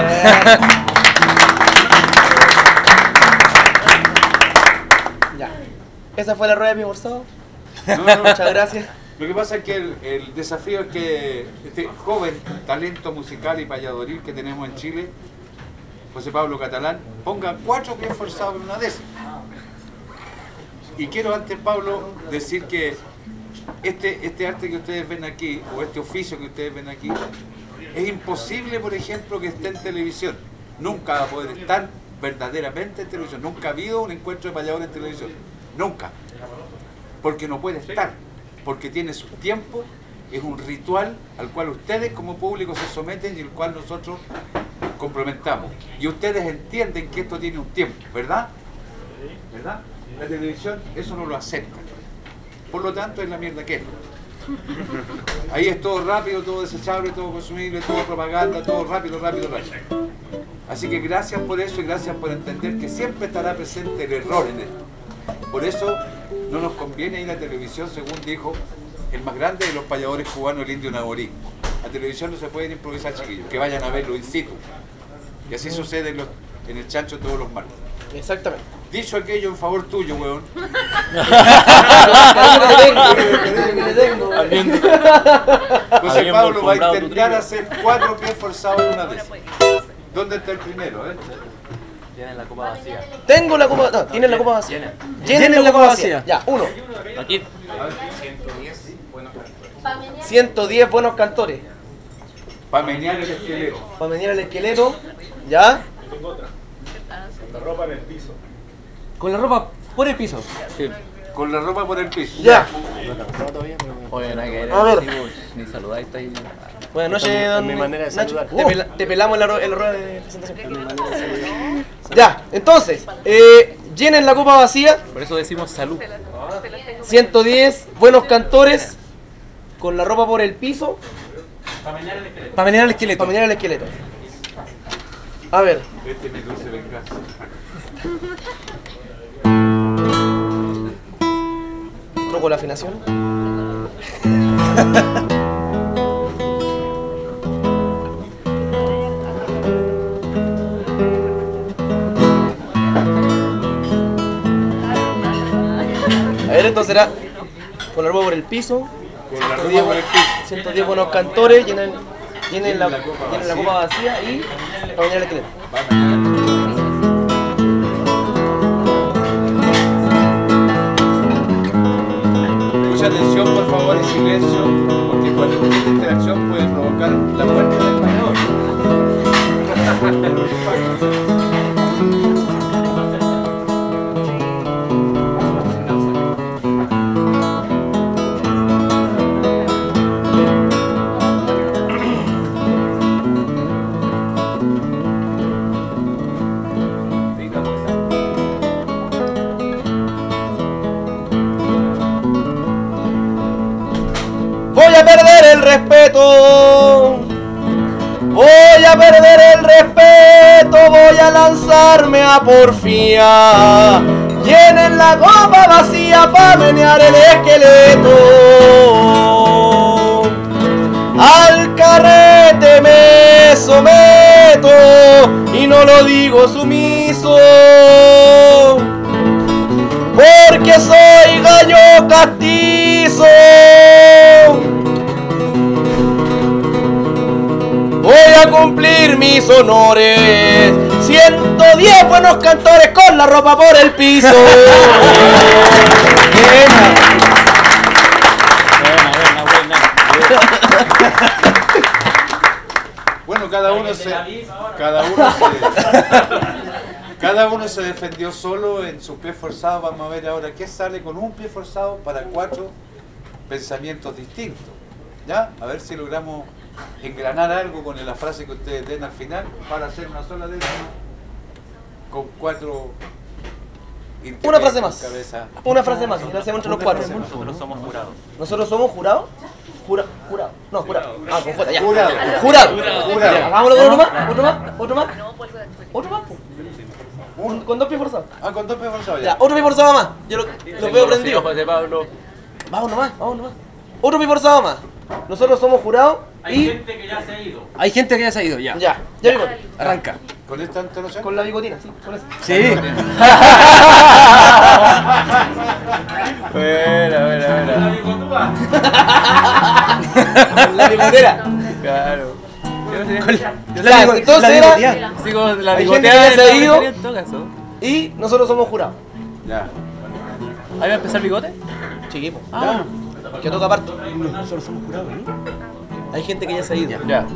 Ya. Esa fue la rueda de mi forzado. No, no, Muchas gracias. Lo que pasa es que el, el desafío es que este joven talento musical y payadoril que tenemos en Chile, José Pablo Catalán, ponga cuatro pies forzados en una décima. Y quiero antes, Pablo, decir que este, este arte que ustedes ven aquí, o este oficio que ustedes ven aquí, es imposible, por ejemplo, que esté en televisión. Nunca va a poder estar verdaderamente en televisión. Nunca ha habido un encuentro de payadores en televisión. Nunca. Porque no puede estar. Porque tiene su tiempo. Es un ritual al cual ustedes como público se someten y el cual nosotros complementamos. Y ustedes entienden que esto tiene un tiempo, ¿verdad? ¿Verdad? La televisión eso no lo acepta. Por lo tanto es la mierda que es. Ahí es todo rápido, todo desechable, todo consumible, todo propaganda, todo rápido, rápido, rápido. Así que gracias por eso y gracias por entender que siempre estará presente el error en esto. Por eso no nos conviene ir a televisión, según dijo el más grande de los payadores cubanos, el indio Naborí. A televisión no se pueden improvisar, chiquillos, que vayan a verlo in situ. Y así sucede en, los, en el chancho todos los martes. Exactamente. Dicho aquello en favor tuyo, weón. José Pablo va a intentar hacer cuatro pies forzados una vez. ¿Dónde está el primero? Eh? Tienen la copa vacía. Tengo la copa, no, tienen la copa vacía. Llenen la copa vacía. Ya, uno. Aquí. ciento diez buenos cantores. Para menear el esqueleto. Para menear el esqueleto. Ya. La ropa en el piso. Con la ropa por el piso. Sí. Con la ropa por el piso. Ya. Oye, nada que ver. A ver. Ni saludáis, está ahí. Buenas noches, don mi manera de Nacho. saludar. Te, pela- te pelamos en la, ro- en la rueda de presentación. Ya, entonces, eh, llenen la copa vacía. Por eso decimos salud. ciento diez buenos cantores con la ropa por el piso Para menear el esqueleto. para menear el esqueleto. A ver. Este me dulce venganza. Toco la afinación. A ver, entonces será con la ropa por el piso. Con la ciento diez, ropa por el piso. ciento diez buenos cantores, llenen, llenen, la, llenen la copa vacía y para menear el esqueleto. Mucha atención, por favor, y silencio, porque cualquier interacción puede provocar la muerte del payador. Voy a perder el respeto. Voy a perder el respeto. Voy a lanzarme a porfía. Llenen la copa vacía para menear el esqueleto. Al carrete me someto y no lo digo sumiso. Porque soy gallo castizo. Voy a cumplir mis honores. ciento diez buenos cantores con la ropa por el piso. Buena. Bueno, cada uno se, cada uno se, cada uno se defendió solo en su pie forzado. Vamos a ver ahora qué sale con un pie forzado para cuatro pensamientos distintos. ¿Ya? A ver si logramos engranar algo con la frase que ustedes den al final para hacer una sola décima con cuatro. Una frase más. Cabeza. Una frase más. Y la hacemos entre los cuatro. Nosotros somos jurados. ¿Nosotros somos jurados? Jura, jurado. No, jurado. Ah, con J, ya. Jurado. Jurado. Jurado. Ya, hagámoslo con otro más. Otro más. Otro más. Otro más. po. Con, con dos pies forzados. Ah, con dos pies forzados Ya, ya. otro pie forzado más. Yo lo, los veo prendidos. José Pablo. Vamos nomás, vamos nomás. Otro pie forzado más. Nosotros somos jurados Hay y. gente que ya se ha ido. Hay gente que ya se ha ido, ya. Ya, ya digo. Arranca. ¿Con esta entonación? Con la bigotina, sí, con eso. Sí. Buena, buena, La buena. bigotúa. Con la bigotera. Claro. Ya, entonces era. Sí, con la Hay gente que bigoteada ya se ha de la ido. Victoria, en todo caso. Y nosotros somos jurados. Ya. ¿Ahí va a empezar el bigote? Chiquipo. Ah. Que toca aparte. Nosotros somos jurados, ¿eh? Hay gente que ya se ha ido. Ya.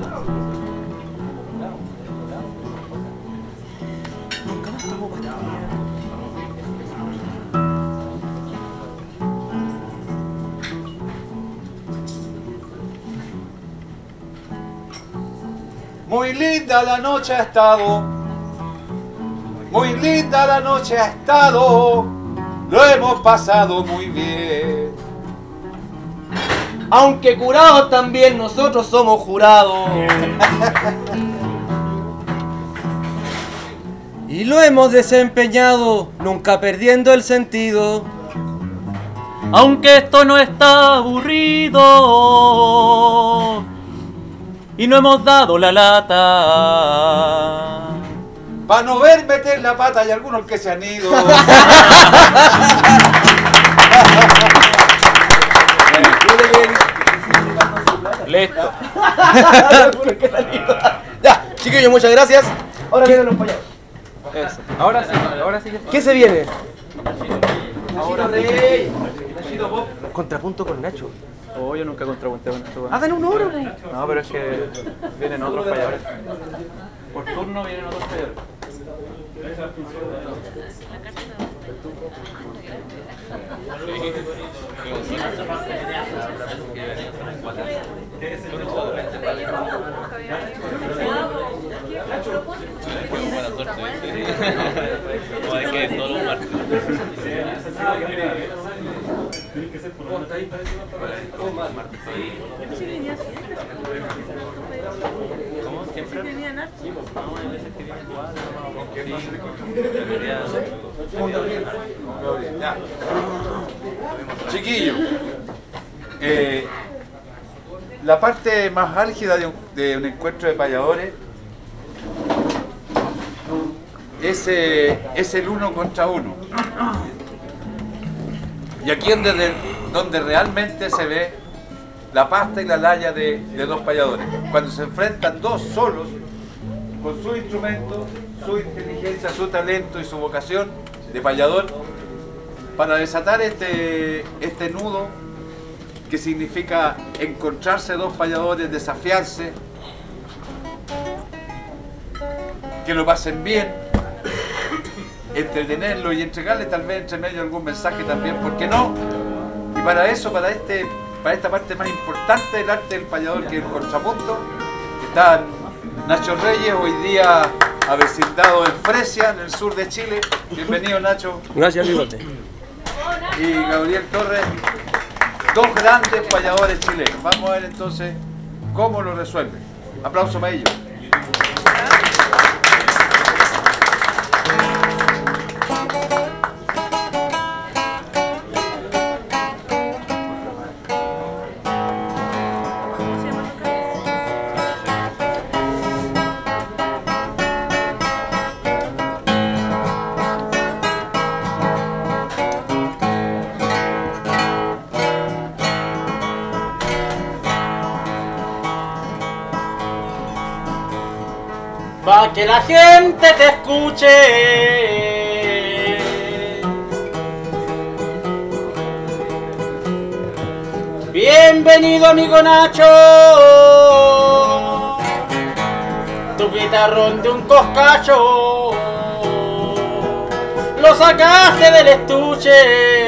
Muy linda la noche ha estado, muy linda la noche ha estado, lo hemos pasado muy bien. Aunque curados también nosotros somos jurados. Y lo hemos desempeñado, nunca perdiendo el sentido. Aunque esto no está aburrido y no hemos dado la lata. Para no ver meter la pata hay algunos que se han ido. Listo. Ya, chiquillos, muchas gracias. Ahora vienen los payasos. Eso. Ahora sí, ahora sí. ¿Qué se viene? Ahora Rey. Contrapunto con Nacho. Oh, yo nunca contrapunté con esto. Hagan un oro. No, pero es que vienen otros payadores. Por turno vienen otros payadores. ¿Cómo? ¿Siempre? Chiquillo, eh, la parte más álgida de un, de un encuentro de payadores es, eh, es el uno contra uno. Y aquí es donde, donde realmente se ve la pasta y la laya de, de dos payadores. Cuando se enfrentan dos solos, con su instrumento, su inteligencia, su talento y su vocación de payador, para desatar este, este nudo que significa encontrarse dos payadores, desafiarse, que lo pasen bien, entretenerlo y entregarle tal vez entre medio algún mensaje también, ¿por qué no? Y para eso, para este, para esta parte más importante del arte del payador, que es el contrapunto, están Nacho Reyes, hoy día avecindado en Fresia, en el sur de Chile. Bienvenido, Nacho. Gracias, bigote. Y Gabriel Torres, dos grandes payadores chilenos. Vamos a ver entonces cómo lo resuelven. Aplauso para ellos. Pa' que la gente te escuche. Bienvenido, amigo Nacho. Tu guitarrón de un coscacho lo sacaste del estuche.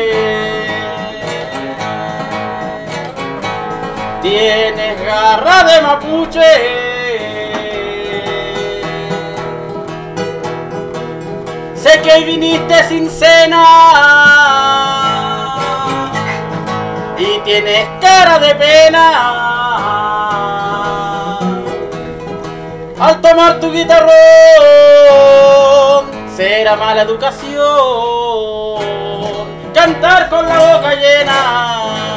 Tienes garra de mapuche. Sé que hoy viniste sin cena y tienes cara de pena al tomar tu guitarrón. Será mala educación cantar con la boca llena.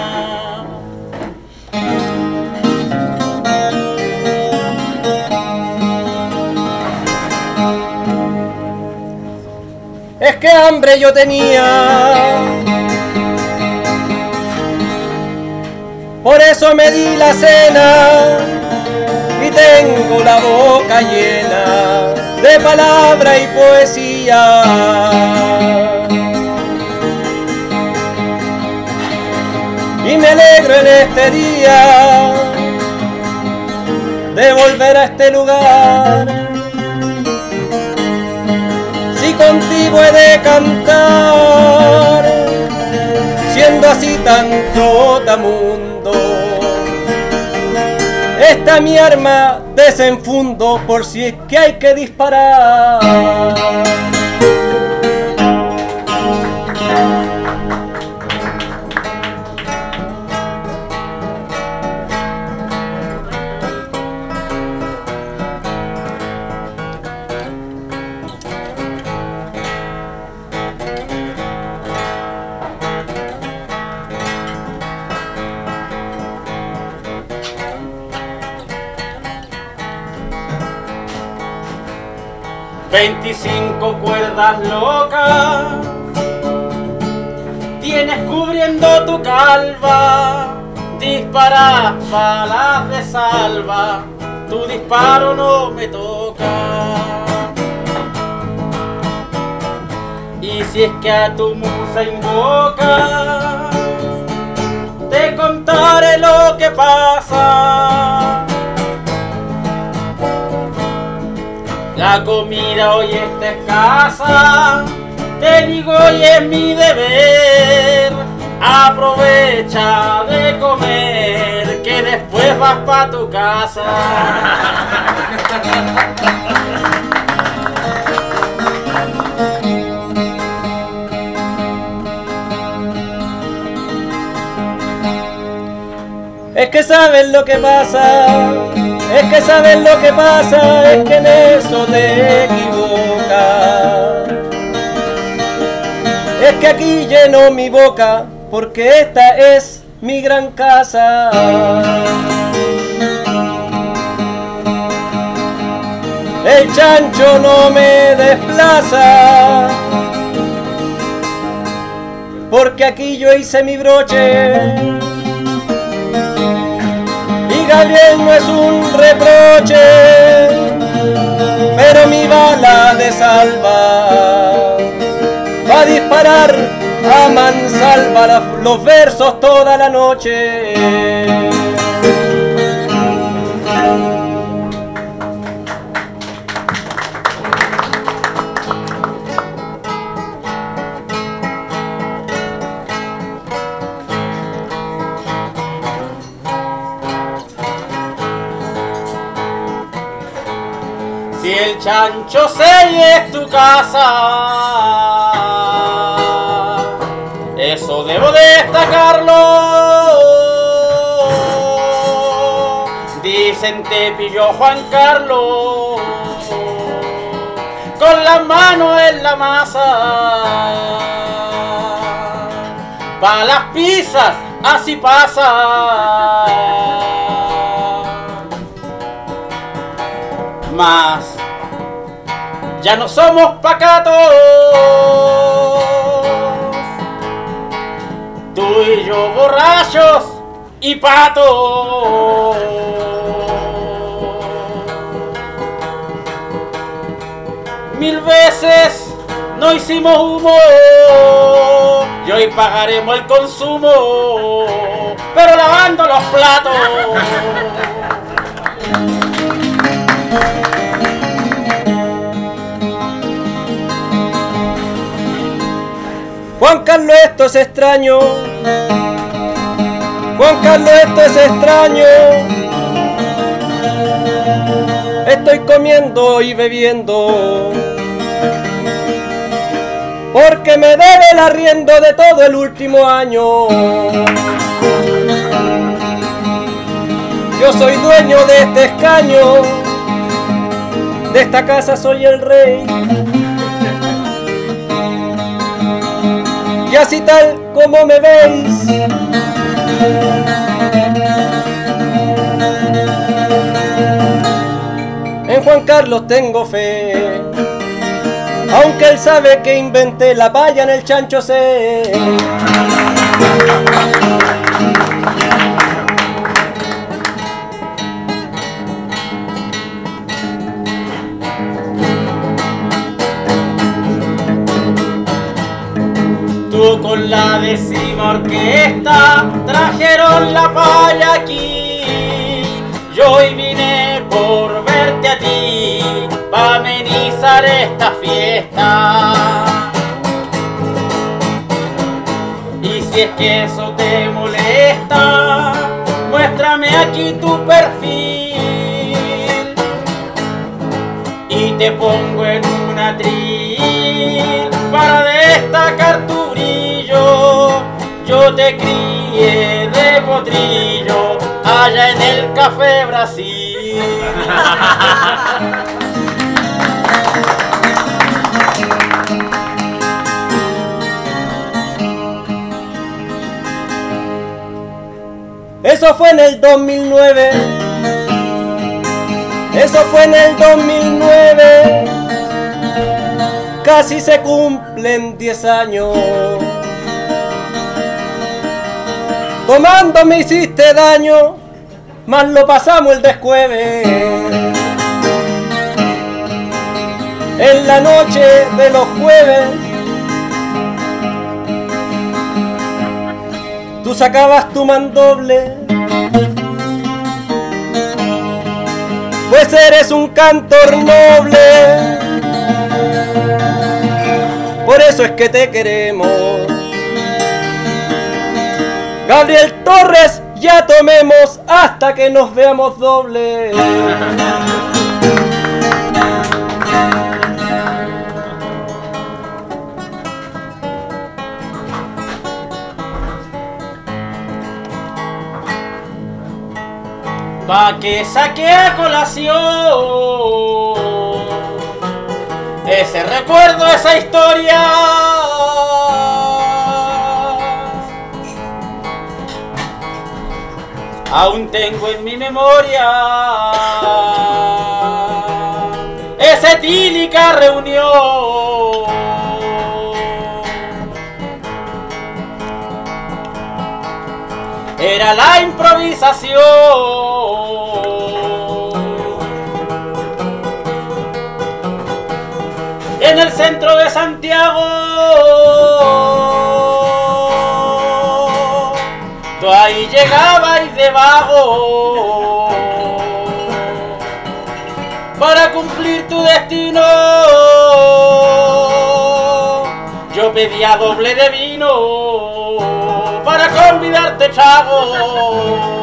Es que hambre yo tenía, por eso me di la cena y tengo la boca llena de palabra y poesía. y me alegro en este día de volver a este lugar. Si contigo he de cantar, siendo así tan trotamundo, esta mi arma desenfundo por si es que hay que disparar. veinticinco cuerdas locas tienes cubriendo tu calva, disparas balas de salva, tu disparo no me toca. Y si es que a tu musa invocas, te contaré lo que pasa. La comida hoy está escasa, te digo hoy es mi deber. Aprovecha de comer, que después vas pa' tu casa. Es que sabes lo que pasa, es que sabes lo que pasa, es que en eso te equivocas. Es que aquí lleno mi boca, porque esta es mi gran casa. El chancho no me desplaza, porque aquí yo hice mi broche. Y Gabriel no es un reproche, pero mi bala de salva va a disparar a mansalva la, los versos toda la noche. Si el chancho se es tu casa, eso debo destacarlo. Dicen te pilló Juan Carlos con la mano en la masa. Pa' las pizzas así pasa. Mas ya no somos pacatos, tú y yo borrachos y patos. Mil veces no hicimos humo y hoy pagaremos el consumo, pero lavando los platos. Juan Carlos, esto es extraño. Juan Carlos, esto es extraño. Estoy comiendo y bebiendo porque me debe el arriendo de todo el último año. Yo soy dueño de este escaño, de esta casa soy el rey. Y así tal como me veis, en Juan Carlos tengo fe, aunque él sabe que inventé la valla en el chancho sé. Con la décima orquesta orquesta trajeron la paya aquí. Yo hoy vine por verte a ti, pa' amenizar esta fiesta. Y si es que eso te molesta, muéstrame aquí tu perfil y te pongo en un atril para destacar tu brillo. Yo te crié de potrillo allá en el Café Brasil. Eso fue en el dos mil nueve. Eso fue en el dos mil nueve. Casi se cumplen diez años. Tomando me hiciste daño, más lo pasamos el descueve. En la noche de los jueves tú sacabas tu mandoble, pues eres un cantor noble. Por eso es que te queremos. Gabriel Torres, ya tomemos hasta que nos veamos doble. Pa' que saque a colación ese recuerdo, esa historia. Aún tengo en mi memoria esa etílica reunión. Era la improvisación en el centro de Santiago. Tú ahí llegabas de vago para cumplir tu destino. Yo pedía doble de vino para convidarte, chavo.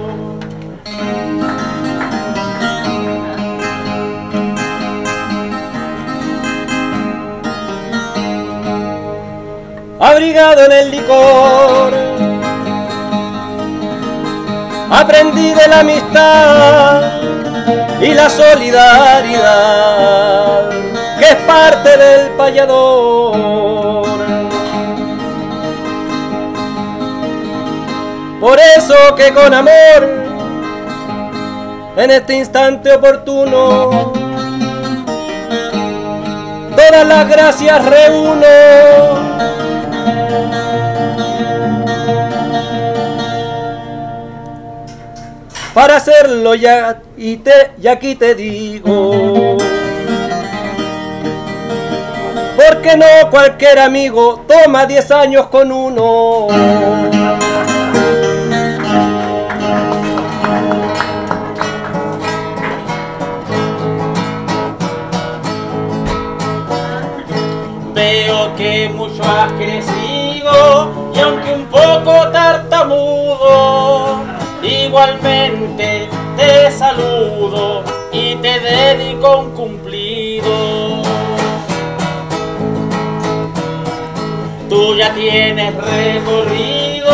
Abrigado en el licor, aprendí de la amistad y la solidaridad, que es parte del payador. Por eso que con amor, en este instante oportuno, todas las gracias reúno para hacerlo ya, y, te, y aquí te digo, porque no cualquier amigo toma diez años con uno. Veo que mucho has crecido y aunque un poco tartamudo, igualmente te saludo y te dedico un cumplido. Tú ya tienes recorrido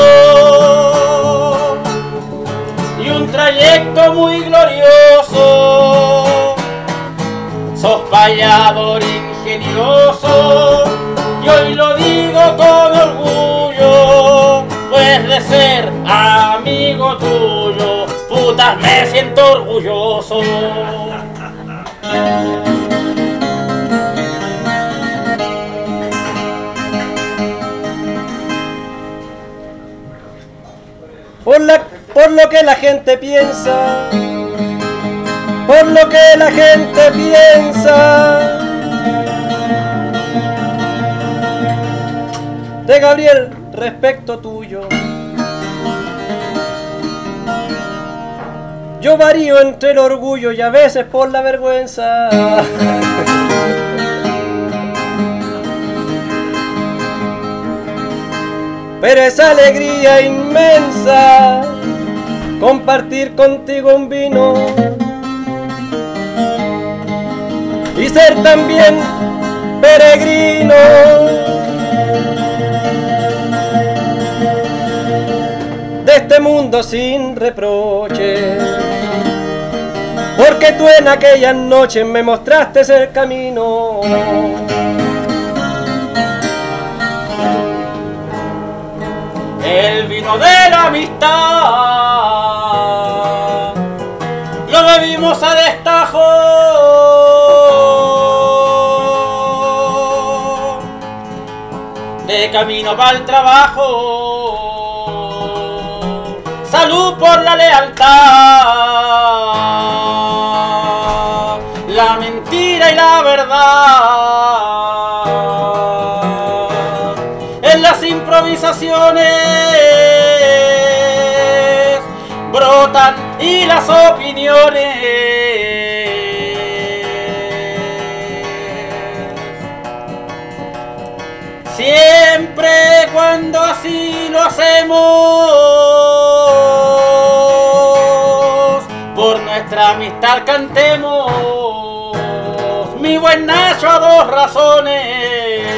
y un trayecto muy glorioso. Sos payador ingenioso y hoy lo digo con orgullo, pues de ser amigo tuyo, putas, me siento orgulloso. Por, la, por lo que la gente piensa, por lo que la gente piensa de Gabriel respecto tuyo. Yo varío entre el orgullo y a veces por la vergüenza. Pero esa alegría inmensa, compartir contigo un vino y ser también peregrino. De este mundo sin reproche, porque tú en aquellas noches me mostraste el camino. El vino de la amistad lo bebimos a destajo, de camino para el trabajo. Salud por la lealtad, la mentira y la verdad. En las improvisaciones brotan y las opiniones. Siempre cuando así lo hacemos, por nuestra amistad cantemos, mi buen Nacho, a dos razones.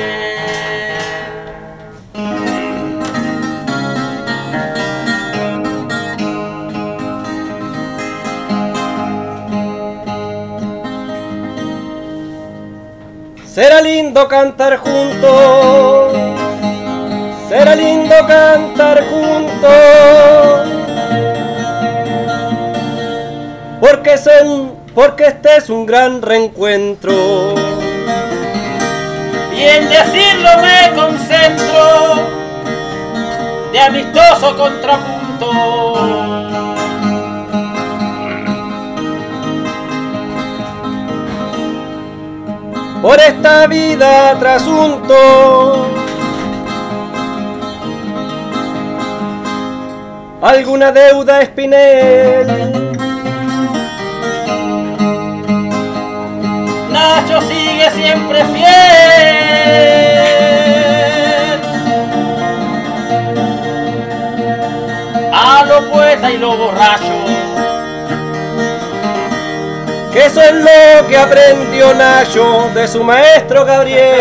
Será lindo cantar juntos, será lindo cantar juntos, porque, son, porque este es un gran reencuentro. Y en decirlo me concentro, de amistoso contrapunto. Por esta vida trasunto, alguna deuda Espinel. Nacho sigue siempre fiel a lo poeta y lo borracho, que eso es lo que aprendió Nacho de su maestro Gabriel.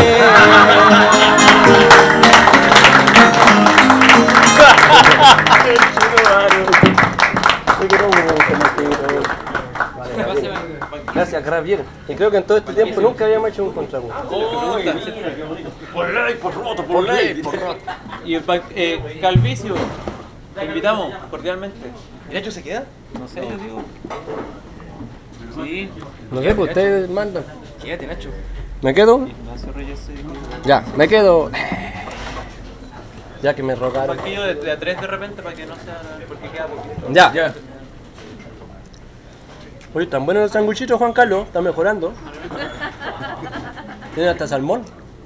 Gracias, Gabriel. Y creo que en todo este tiempo nunca habíamos hecho un contrapunto. Por ley, por roto, por ley, por roto. Y el eh, Calvicio, te invitamos cordialmente. ¿El hecho se queda? No sé, yo digo. Sí. No sé, pues ustedes mandan. Quédate, Nacho. ¿Me quedo? Ignacio Reyes, sí. Ya, me quedo. Ya que me rogaron. Un banquillo de, de a tres de repente para que no sea. Porque queda poquito. Ya. Ya. Oye, están buenos los sanguchitos, Juan Carlos. Están mejorando. Tienen hasta salmón.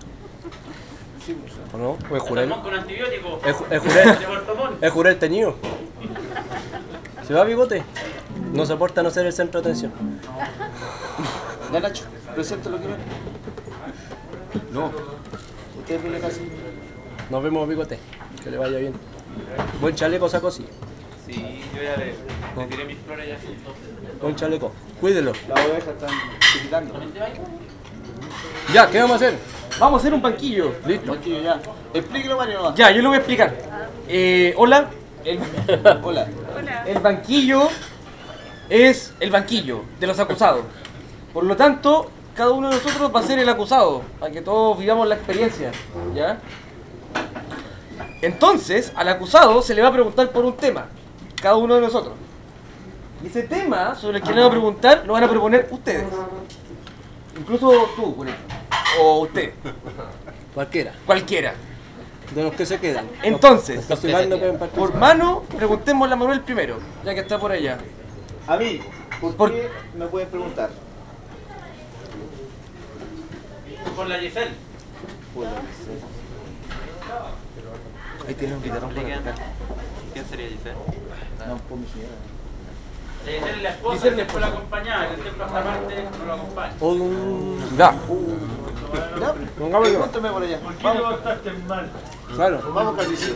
¿O no? ¿O es jurel? Con antibiótico. Es, es jurel. Es jurel teñido. ¿Se va, bigote? No soporta no ser el centro de atención. Ya, Nacho, presenta lo que ven. No. Ustedes ven la casa. Nos vemos, bigote. Que le vaya bien. Buen chaleco sacó, sí. Sí, yo ya le, le tiré mis flores ya. Buen chaleco. Cuídelo. Las ovejas están gritando. Ya, ¿qué vamos a hacer? Vamos a hacer un banquillo. Listo. Banquillo, ya. Explíquelo, Mario, nomás. Ya, yo lo voy a explicar. Eh, hola. El, Hola. el banquillo es el banquillo de los acusados. Por lo tanto, cada uno de nosotros va a ser el acusado, para que todos vivamos la experiencia, ¿ya? Entonces, al acusado se le va a preguntar por un tema, cada uno de nosotros. Y ese tema sobre el que le va a preguntar lo van a proponer ustedes. Incluso tú, por ejemplo. O usted. Cualquiera. Cualquiera. De los que se quedan. Entonces, Los que van no pueden participar. por mano, preguntémosle a Manuel primero, ya que está por allá. A mí, ¿por, ¿Por qué me pueden preguntar? Por la Giselle. Ahí tienes un guitarrón para tocar. ¿Quién sería Giselle? No, por mi señora. Giselle es la esposa, Giselle que es la después la acompañaba, que el templo hasta parte no lo acompaña. Ya. Ya, pongámoslo. Cuéntame por allá. ¿Por qué te votaste mal? Claro. Vamos, Carlicito.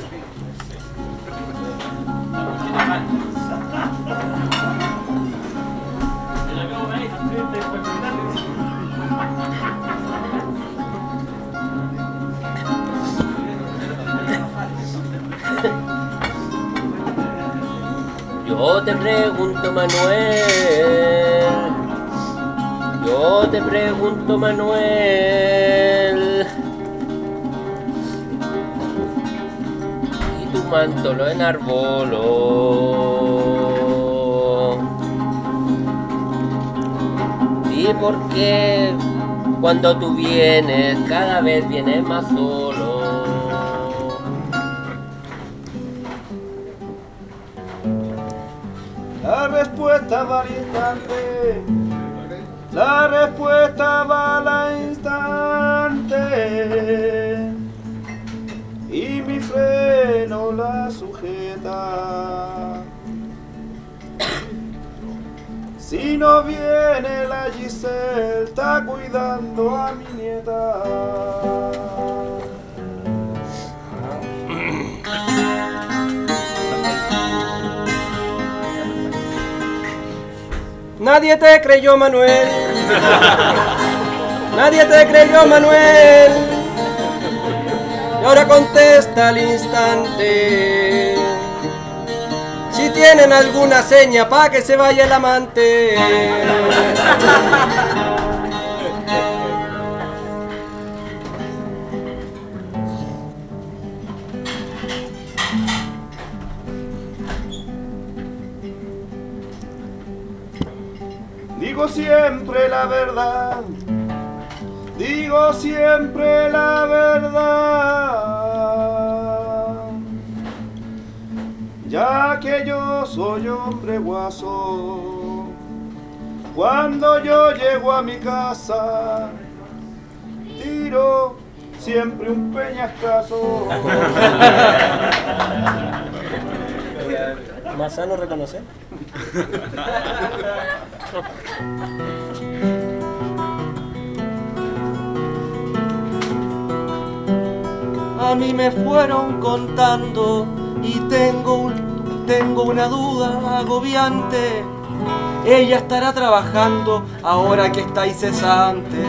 Yo te pregunto, Manuel. Yo te pregunto, Manuel. Y tu manto lo enarboló. ¿Y por qué cuando tú vienes cada vez vienes más solo? La respuesta va al instante. La respuesta va al instante. Y mi freno la sujeta. Si no viene la Giselle, está cuidando a mi nieta. Nadie te creyó, Manuel. Nadie te creyó, Manuel. Y ahora contesta al instante. Si tienen alguna seña pa' que se vaya el amante. Digo siempre la verdad, digo siempre la verdad, ya que yo soy hombre guaso. Cuando yo llego a mi casa, tiro siempre un peñascazo. ¿Más sano reconocer? A mí me fueron contando y tengo, un, tengo una duda agobiante. Ella estará trabajando ahora que está incesante.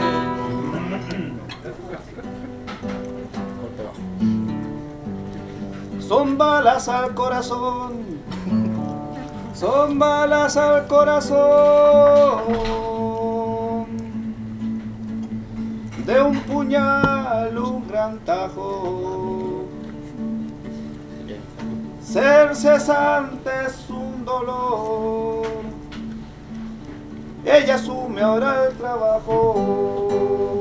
Son balas al corazón, son balas al corazón, de un puñal un gran tajo. Ser cesante es un dolor, ella asume ahora el trabajo.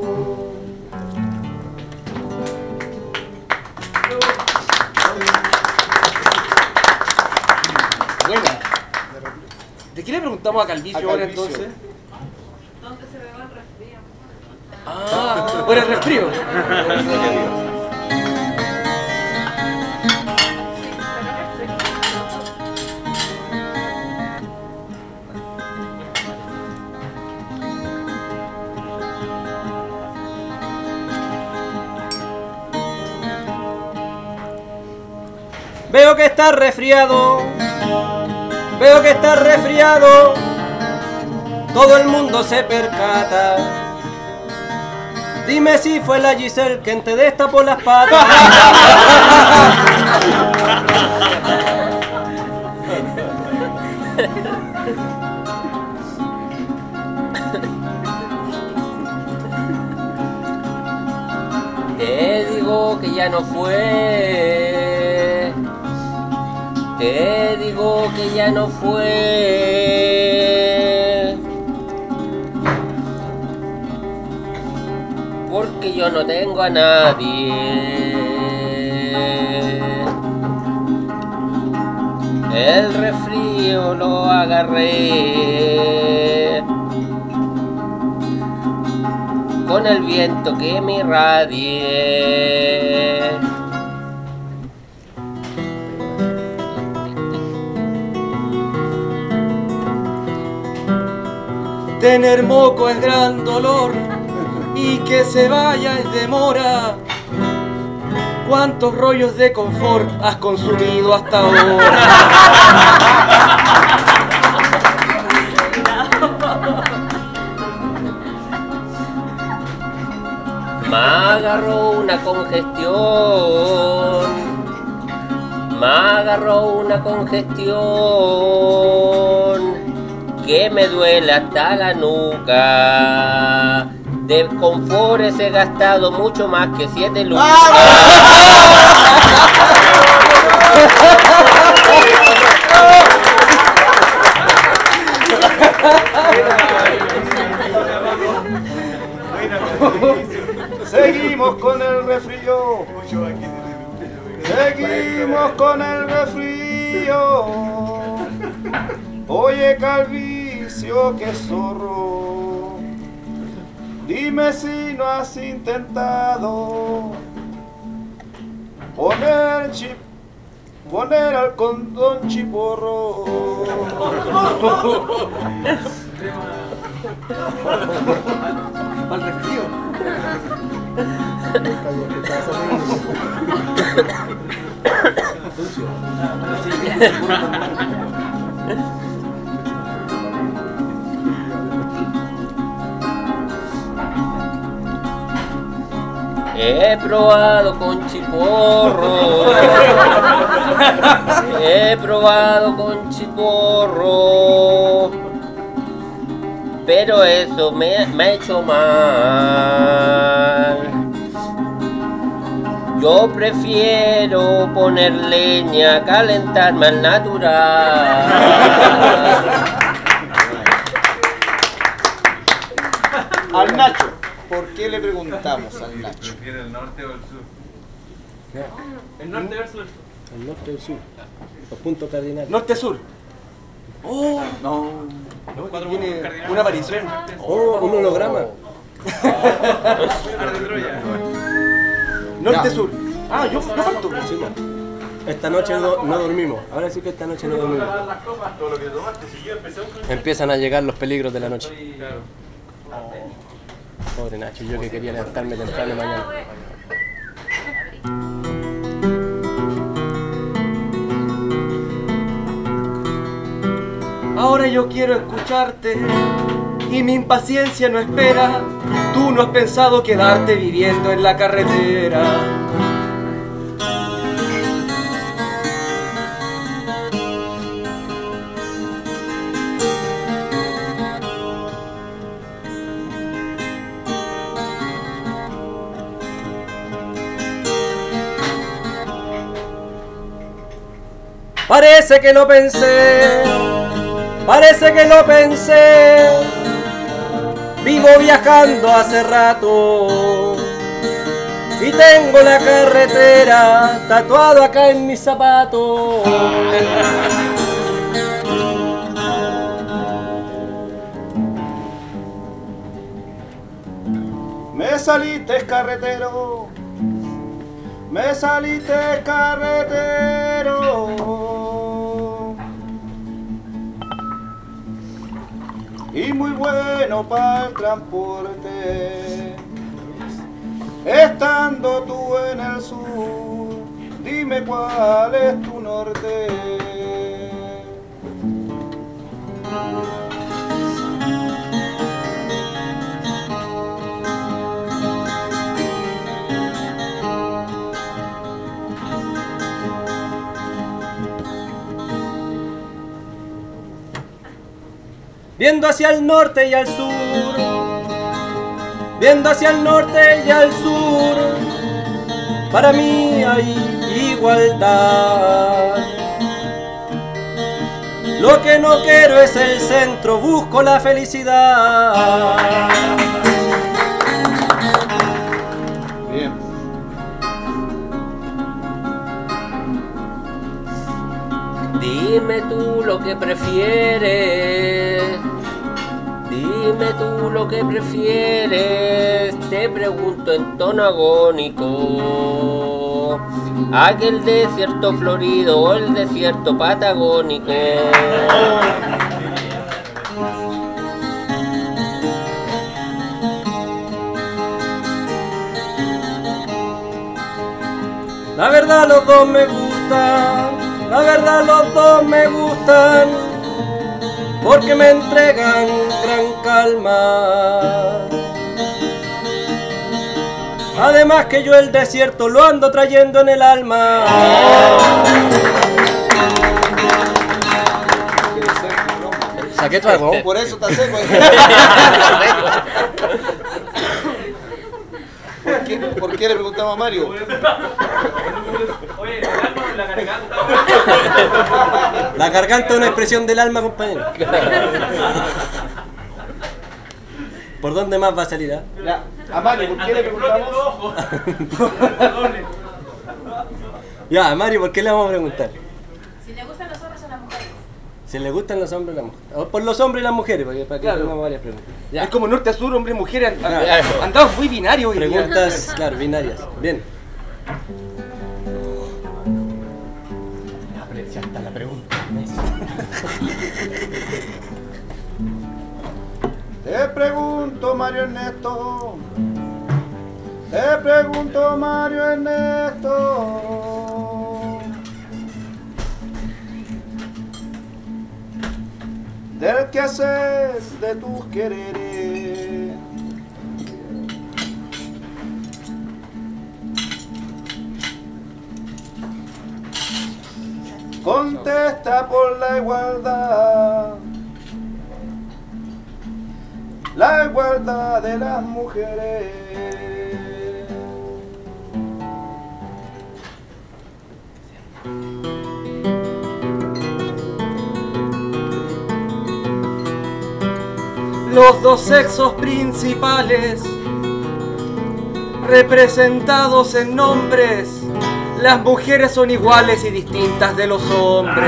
Buena. ¿De qué le preguntamos a Calvicio, A ahora Calvicio. entonces? ¿Dónde se me va el resfrío? Ah, por el resfrío. Veo que estás resfriado, veo que estás resfriado, todo el mundo se percata. Dime si fue la Giselle quien te destapó las patas. Te digo que ya no fue. Te digo que ya no fue. Porque yo no tengo a nadie. El resfrío lo agarré con el viento que me irradie. Tener moco es gran dolor y que se vaya es demora. ¿Cuántos rollos de confort has consumido hasta ahora? Me agarró una congestión, me agarró una congestión que me duele hasta la nuca. De confores he gastado mucho más que siete lucas. Seguimos con el resfrío. Seguimos con el resfrío. Oye, calvicio, que zorro. Dime si no has intentado poner chip, poner al condón chiporro. Al resfrío. He probado con chiporro, he probado con chiporro, pero eso me, me ha hecho mal. Yo prefiero poner leña, calentarme al natural. Al Nacho, ¿por qué le preguntamos al Nacho? ¿Prefiere el norte o el sur? El norte versus el sur. El norte y el sur. Los puntos cardinales. Norte-sur. Oh, No. no, que tiene una aparición. Oh, un holograma. Norte-sur. Ah, yo, yo parto. Sí, no. Esta noche no, no dormimos. Ahora sí que esta noche no dormimos. Empiezan a llegar los peligros de la noche. Pobre Nacho, yo que quería levantarme temprano mañana. Ahora yo quiero escucharte y mi impaciencia no espera. Tú no has pensado quedarte viviendo en la carretera. Parece que lo pensé, parece que lo pensé. Vivo viajando hace rato y tengo la carretera tatuado acá en mis zapatos. Me saliste carretero, me saliste carretero. Y muy bueno para el transporte. Estando tú en el sur, dime cuál es tu norte. Viendo hacia el norte y al sur, viendo hacia el norte y al sur, para mí hay igualdad. Lo que no quiero es el centro, busco la felicidad. Bien. Dime tú lo que prefieres, dime tú lo que prefieres, te pregunto en tono agónico, aquel desierto florido o el desierto patagónico. La verdad los dos me gustan, la verdad los dos me gustan, porque me entregan gran calma. Además que yo el desierto lo ando trayendo en el alma. Saqué trago. Por eso está seco. ¿Por qué, ¿Por qué le preguntamos a Mario? Oye, el alma de la garganta. La garganta es una expresión del alma, compañero. ¿Por dónde más va a salir? ¿eh? Ya, a Mario, ¿por qué le preguntamos? Ya, a Mario, ¿por qué le vamos a preguntar? Si le gustan los hombres o las mujeres. Si le gustan los hombres y las mujeres. O por los hombres y las mujeres, porque para que Claro. tengamos varias preguntas. Ya. Es como norte a sur, hombre, mujer, and- Claro. andamos muy binarios hoy día. Preguntas, claro, binarias. Bien. Ya está la pregunta. Te pregunto, Mario Ernesto. Te pregunto, Mario Ernesto. Del que haces de tus quereres. Contesta por la igualdad. La igualdad de las mujeres. Los dos sexos principales representados en nombres. Las mujeres son iguales y distintas de los hombres.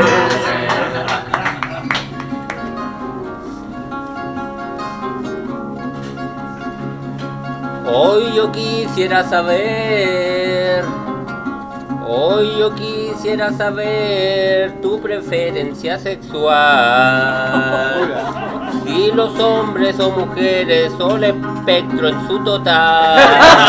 Hoy yo quisiera saber, hoy yo quisiera saber tu preferencia sexual. Si los hombres o mujeres o el espectro en su total.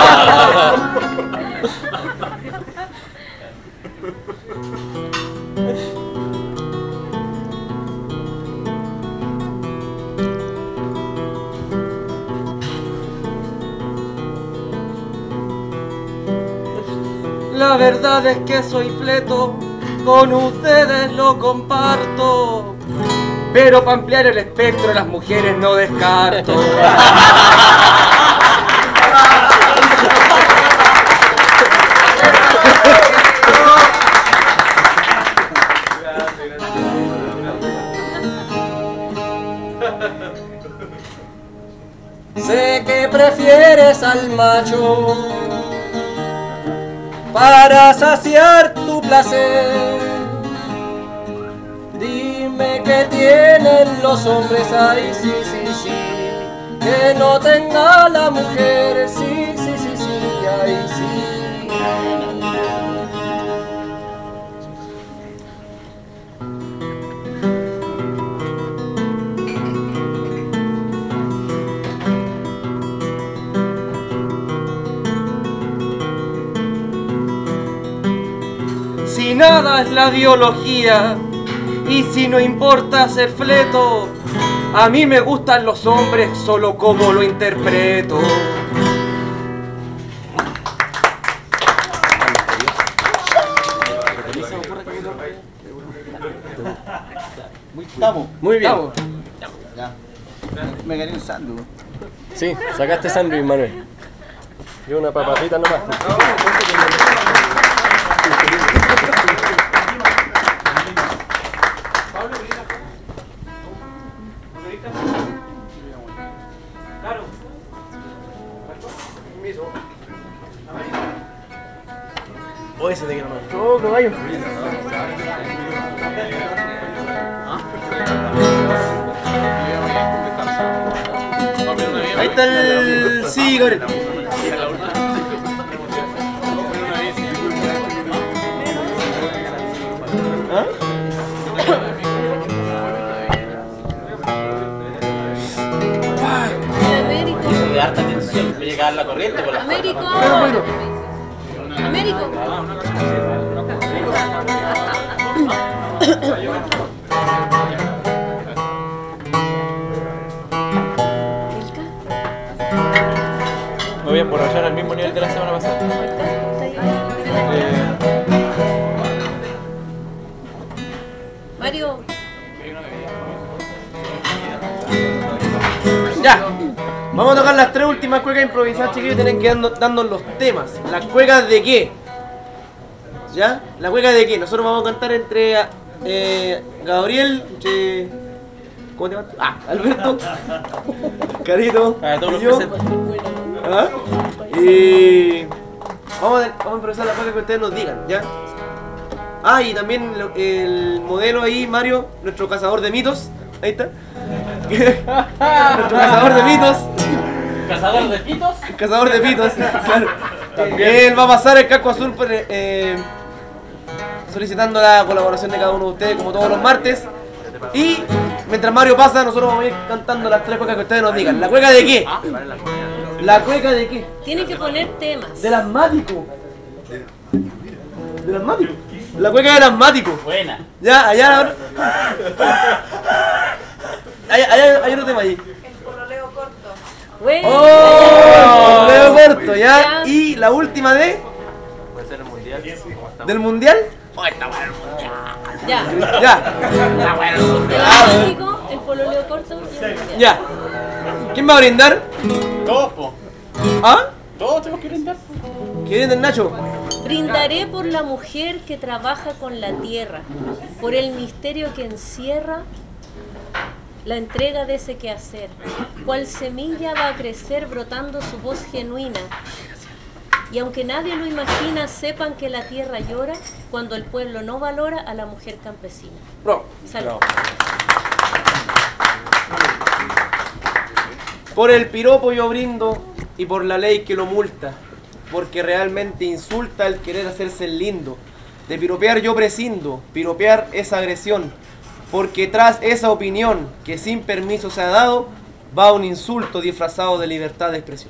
La verdad es que soy fleto, con ustedes lo comparto. Pero para ampliar el espectro de las mujeres no descarto. Sé que prefieres al macho para saciar tu placer. Dime qué tienen los hombres, ay sí, sí, sí, que no tenga la mujer, sí, sí, sí, sí, ay sí. Si nada es la biología y si no importa ser fleto, a mí me gustan los hombres solo como lo interpreto. Estamos. Muy bien. Estamos. Ya. Me gané un sándwich. Sí, sacaste sándwich, Manuel. Y una papacita nomás. O ese te quiero más. Oh, caballo. Ahí está el... Sí, Gabriel. ¿Ah? Américo. Eso de harta tensión, me llega a dar la corriente por la Américo. Américo. Rico. Me voy a emborrachar al mismo nivel de la semana pasada. Eh, Mario. Ya. Vamos a tocar las tres últimas cuecas improvisadas, chiquillos, y tienen que dando, darnos los temas. ¿Las cuecas de qué? ¿Ya? ¿La cueca de qué? Nosotros vamos a cantar entre eh, Gabriel, entre... ¿Cómo te llamas? Ah, Alberto, Carito, a todos los y yo. presentes. ¿Ah? Y vamos a, vamos a improvisar la cueca que ustedes nos digan, ¿ya? Ah, y también lo- el modelo ahí, Mario, nuestro cazador de mitos. Ahí está. Nuestro cazador de mitos. ¿Cazador de pitos? Cazador de pitos, claro. Él va a pasar el casco azul por, eh, solicitando la colaboración de cada uno de ustedes, como todos los martes. Y mientras Mario pasa, nosotros vamos a ir cantando las tres cuecas que ustedes nos digan. ¿La cueca de qué? ¿La cueca de qué? Tiene que poner temas. Del asmático. Del asmático. La cueca del asmático. Buena. Ya, allá. Hay, hay, hay otro tema ahí. Bueno. ¡Oh! Leo corto, ¿ya? Y la última de... Puede ser el mundial. ¿Del mundial? Ya. Ya. El asmático, el pololeo corto y el mundial. Ya. ¿Quién va a brindar? Todos, po. ¿Ah? Todos tenemos que brindar. ¿Qué viene el Nacho? Brindaré por la mujer que trabaja con la tierra, por el misterio que encierra la entrega de ese quehacer. Cual semilla va a crecer brotando su voz genuina. Y aunque nadie lo imagina, sepan que la tierra llora cuando el pueblo no valora a la mujer campesina. Bro. Salud. Por el piropo yo brindo y por la ley que lo multa, porque realmente insulta el querer hacerse el lindo. De piropear yo prescindo, piropear es agresión, porque tras esa opinión que sin permiso se ha dado, va un insulto disfrazado de libertad de expresión.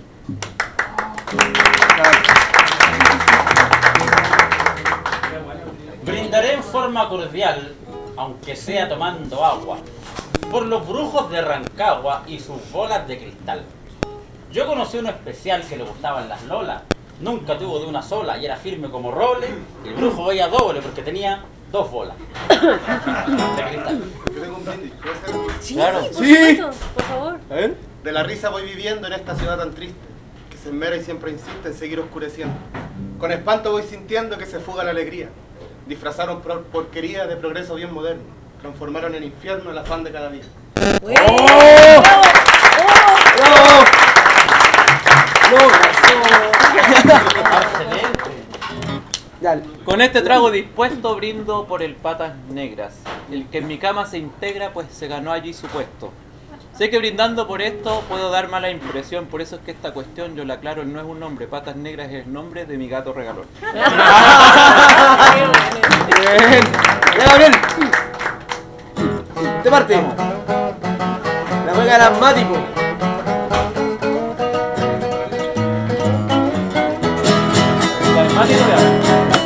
Brindaré en forma cordial, aunque sea tomando agua, por los brujos de Rancagua y sus bolas de cristal. Yo conocí uno especial que le gustaban las lolas. Nunca tuvo de una sola y era firme como roble. Y el brujo veía doble porque tenía dos bolas de cristal. Yo tengo un brindis, ¿puede ser? Sí, Claro. por Sí. supuesto, por favor. A ver. De la risa voy viviendo en esta ciudad tan triste, que se esmera y siempre insiste en seguir oscureciendo. Con espanto voy sintiendo que se fuga la alegría. Disfrazaron por porquería de progreso bien moderno. Transformaron en infierno el afán de cada día. Bueno. ¡Oh! ¡Bravo! ¡Bravo! ¡No, Ya, con este trago dispuesto brindo por el Patas Negras, el que en mi cama se integra pues se ganó allí su puesto. Sé que brindando por esto puedo dar mala impresión, por eso es que esta cuestión yo la aclaro, no es un nombre, Patas Negras es el nombre de mi gato regalón. Bien. Ya, Gabriel. Te parte. La juega del asmático. El asmático de ahora.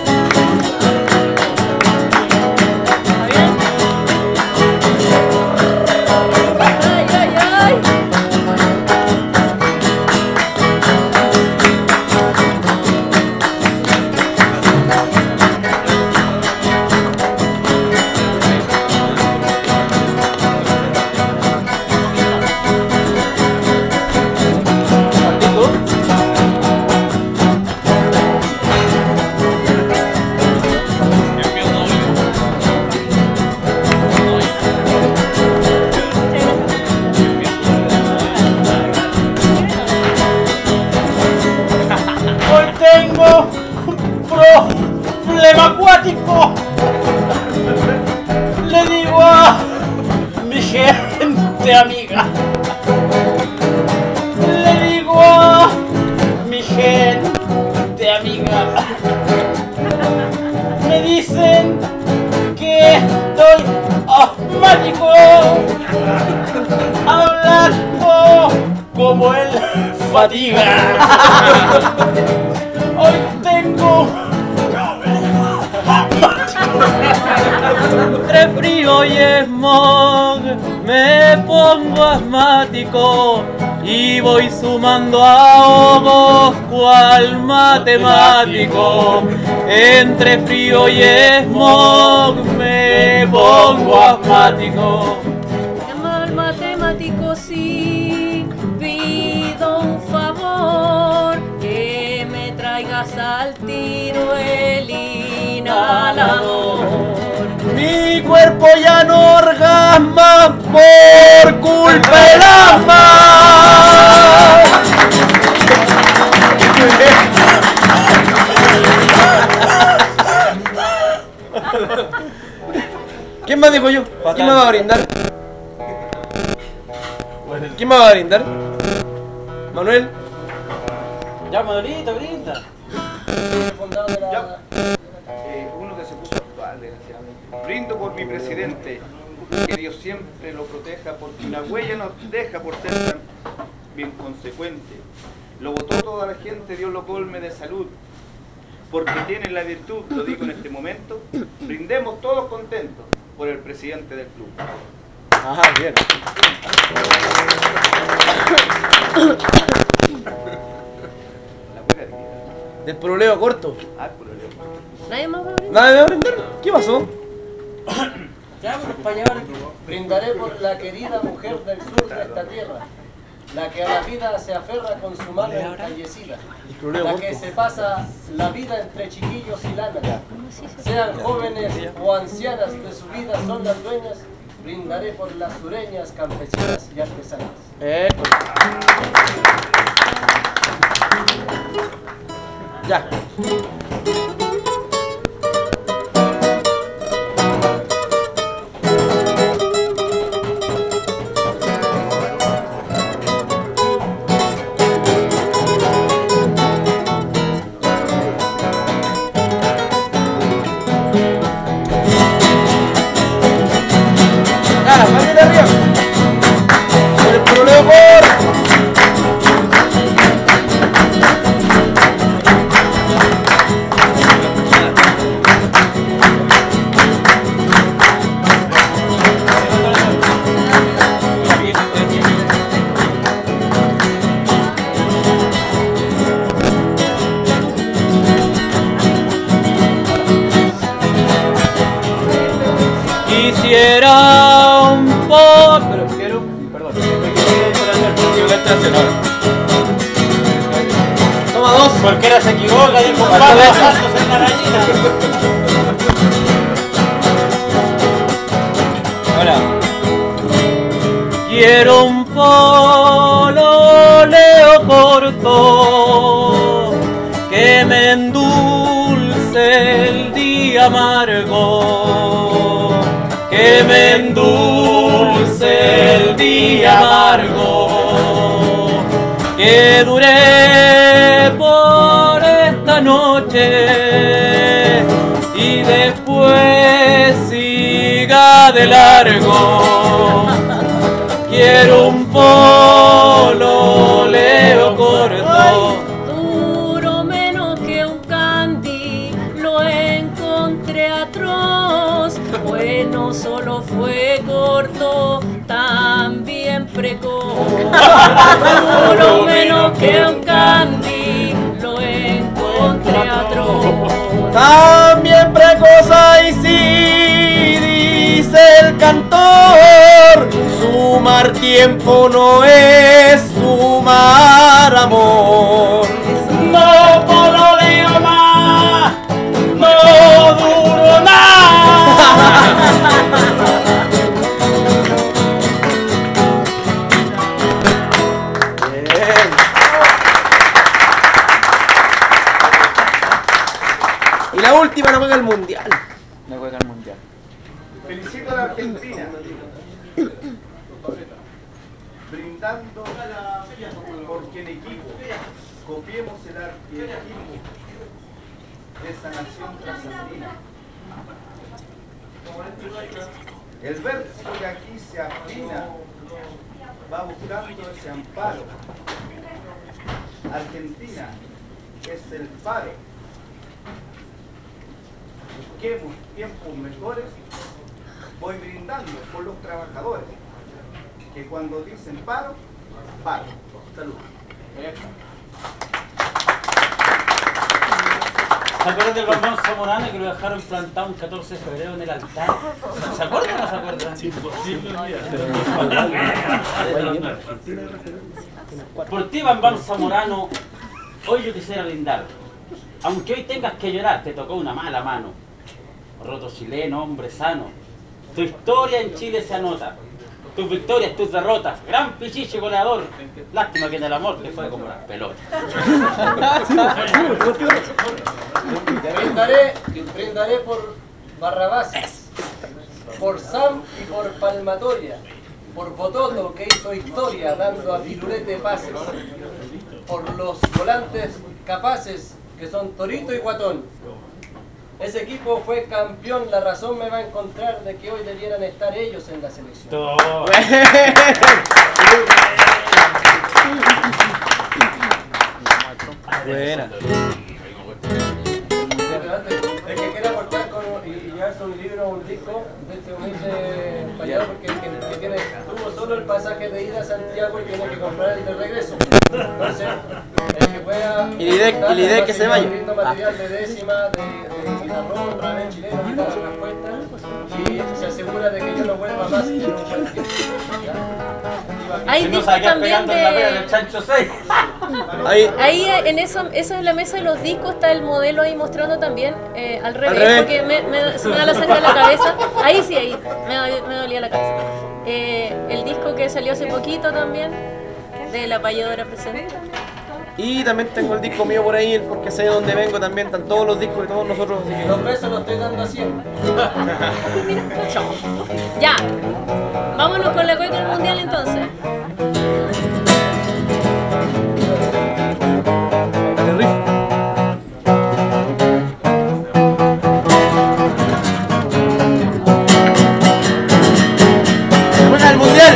¡Ay, ay, ay! Hoy tengo un problema acuático. Le digo a mi gente amiga. Le digo a mi gente amiga. Me dicen que estoy asmático. Hablando como el fatiga. Hoy tengo Entre frío y smog me pongo asmático y voy sumando ahogos cual matemático. Entre frío y smog me pongo asmático. Llama al matemático, sí, pido un favor, que me traigas al tiro el inhalador. Mi cuerpo ya no orgasma por culpa del asma. ¿Quién más dijo yo? ¿Quién me va a brindar? ¿Quién me va a brindar? ¿Manuel? Ya, Manuelito, brinda. Ya. Eh, uno que se puso actual, desgraciadamente. Brindo por mi presidente, que Dios siempre lo proteja, porque la huella nos deja por ser tan bien consecuente. Lo votó toda la gente, Dios lo colme de salud, porque tienen la virtud, lo digo en este momento. Brindemos todos contentos por el presidente del club. Ajá, bien. Del pololeo corto. Ah, el pololeo corto. ¿Nadie más va a brindar? ¿Nadie me va a brindar? ¿Qué pasó? Ya, compañero, brindaré por la querida mujer del sur de esta tierra, la que a la vida se aferra con su mano encallecida, la que se pasa la vida entre chiquillos y lana. Sean jóvenes o ancianas de su vida son las dueñas, brindaré por las sureñas, campesinas y artesanas. Eh, ya. Quisiera un poco, pero quiero, perdón, toma dos. Cualquiera se equivoca, dijo Pablo Santos en la gallina. Ahora, quiero un pololeo corto que me endulce el día amargo, que me endulce el día amargo, que dure por esta noche y después siga de largo. Quiero un pololeo corto. Duro menos que un candy, lo encontré atroz. Bueno, solo fue corto, también precoz. Duro menos que un candy, lo encontré atroz. También precoz y sí, dice el cantor, sumar tiempo no es sumar amor. No pololeo más, no duro nada. Y la última no juega el mundial. No juega el mundial. Felicito a la Argentina, brindando porque en equipo copiemos el arquetipo de esa nación trasandina. El verso que aquí se afina va buscando ese amparo. Argentina es el faro. Busquemos tiempos mejores voy brindando por los trabajadores, que cuando dicen paro, paro. Salud. ¿Se acuerdan del Bambán Zamorano que lo dejaron plantado un catorce de febrero en el altar? ¿Se acuerdan o no se acuerdan? Sí, por ti, Bambán Zamorano, hoy yo quisiera brindar. Aunque hoy tengas que llorar, te tocó una mala mano. Roto chileno, hombre sano. Tu historia en Chile se anota. Tus victorias, tus derrotas. Gran pichiche goleador. Lástima que en el amor le fue como las pelotas. Brindaré, brindaré por Barrabás, por Sam y por Palmatoria, por Bototo que hizo historia dando a Pirulete pases, por los volantes capaces que son Torito y Guatón. Ese equipo fue campeón, la razón me va a encontrar de que hoy debieran estar ellos en la selección. Buena. El que quiera aportar con, y, y llevarse un libro o un disco de este humilde payado, porque el que, que tiene, tuvo solo el pasaje de ida a Santiago y tiene que comprar el de regreso. Entonces, el que pueda. Y la idea, y la idea es que se vaya. Material de décima, de, de guitarrón, ramen chileno, guitarra respuesta, y se asegura de que yo no vuelva más y no cualquier. Hay discos también de... Ahí, ahí en eso, esa es la mesa de los discos, está el modelo ahí mostrando también, eh, al, revés, al revés, porque me, me, se me da la sangre en la cabeza. Ahí sí, ahí, me, me dolía la cabeza. Eh, el disco que salió hace poquito también, de La Payadora Presente. y también tengo el disco mío por ahí, porque sé de dónde vengo también, están todos los discos de todos nosotros. Así que... Los besos los estoy dando a cien. Ya, vámonos con la cueca del mundial entonces. El riff. ¡Juega el mundial!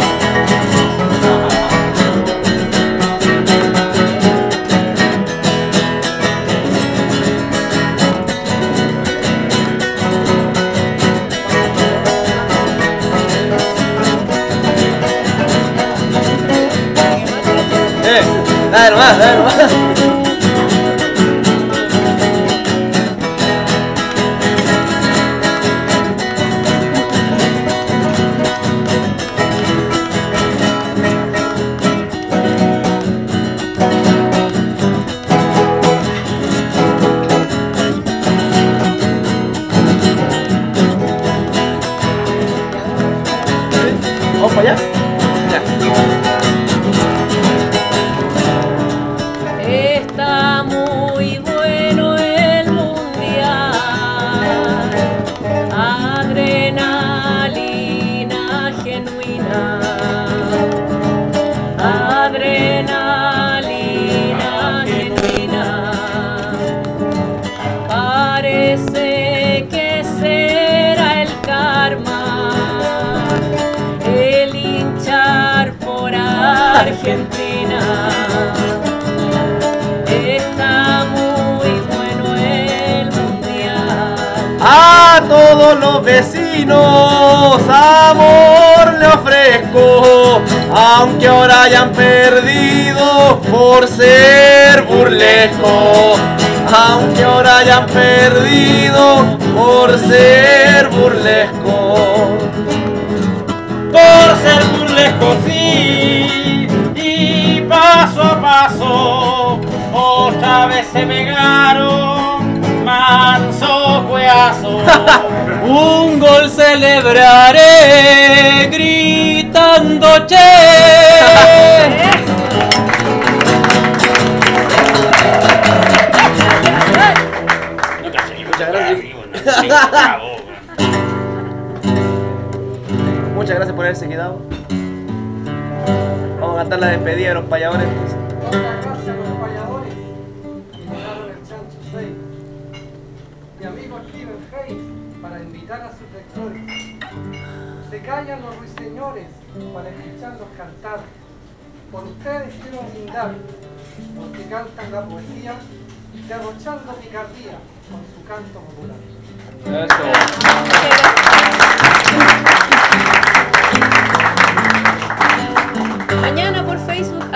Eh, dale nomás, dale nomás. ¿Vamos para allá? Ya. Está muy bueno el mundial, adrenalina genuina, adrenalina genuina, parece que será el karma, el hinchar por Argentina. Está muy bueno el mundial. A todos los vecinos amor le ofrezco, aunque ahora hayan perdido por ser burlesco, aunque ahora hayan perdido por ser burlesco, Por ser burlesco sí, y paso a paso otra vez se pegaron manso cueazo. Un gol celebraré gritando che. Muchas gracias. Muchas gracias por haberse quedado. Vamos a cantar la despedida de los payadores entonces. Muchas gracias a los payadores que llegaron el Chancho seis. Mi amigo Steven Hayes para invitar a sus lectores. Se callan los ruiseñores para escucharlos cantar. Por ustedes quiero brindar, porque cantan la poesía, derrochando picardía con su canto popular. Eso.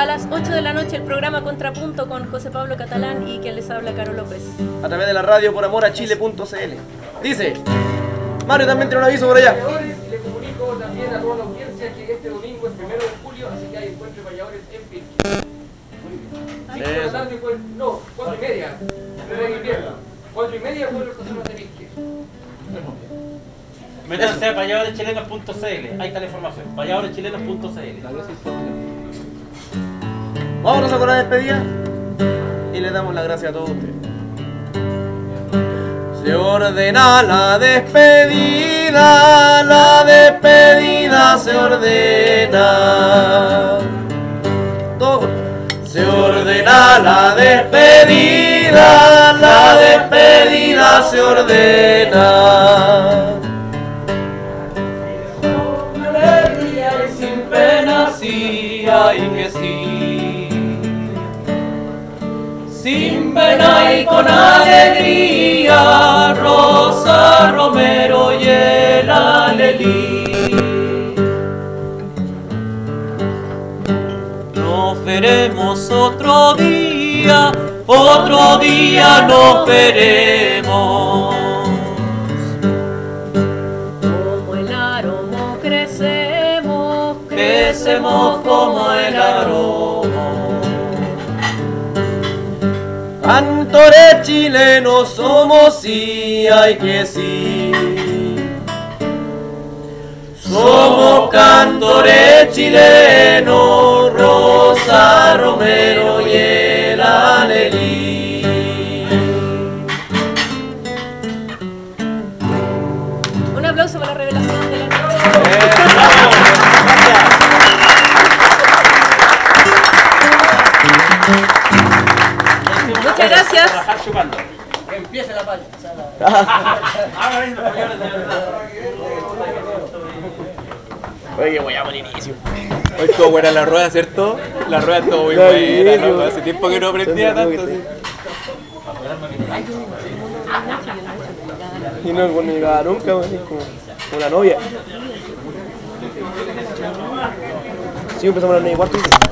a las ocho de la noche el programa Contrapunto con José Pablo Catalán y quien les habla, Caro López. A través de la radio por amor a chile punto c l. Dice, Mario también tiene un aviso por allá. Le comunico también a toda la audiencia que este domingo es primero de julio, así que hay encuentro de payadores en Pirque. cinco de la tarde, pues, no, cuatro y media, primero de invierno. Cuatro y media, vuelve el José de Pirque. Métanse a payadores chilenos punto c l, ahí está la información, payadores chilenos punto c l. Vámonos a con la despedida y le damos las gracias a todos ustedes. Se ordena la despedida, la despedida se ordena. Todo. Se ordena la despedida, la despedida se ordena. Con alegría y sin pena, sí, ay que sí. Sin pena y con alegría, Rosa, Romero y el Alelí. Nos veremos otro día, otro día nos veremos. Como el aroma crecemos, Crecemos como el aroma. Cantores chilenos somos, sí, hay que sí. Somos cantores chilenos, Rosa, Romero y el Alelí. un aplauso para la revelación de la noche. Muchas gracias. Que empiece la paña. Oye, qué voy a buenísimo. Hoy estuvo buena la rueda, ¿cierto? La rueda estuvo muy buena, ¿no? Hace tiempo que no aprendía tanto. Así. Y no es bueno llegar nunca, es como una novia. Sí, empezamos a las nueve y cuarto.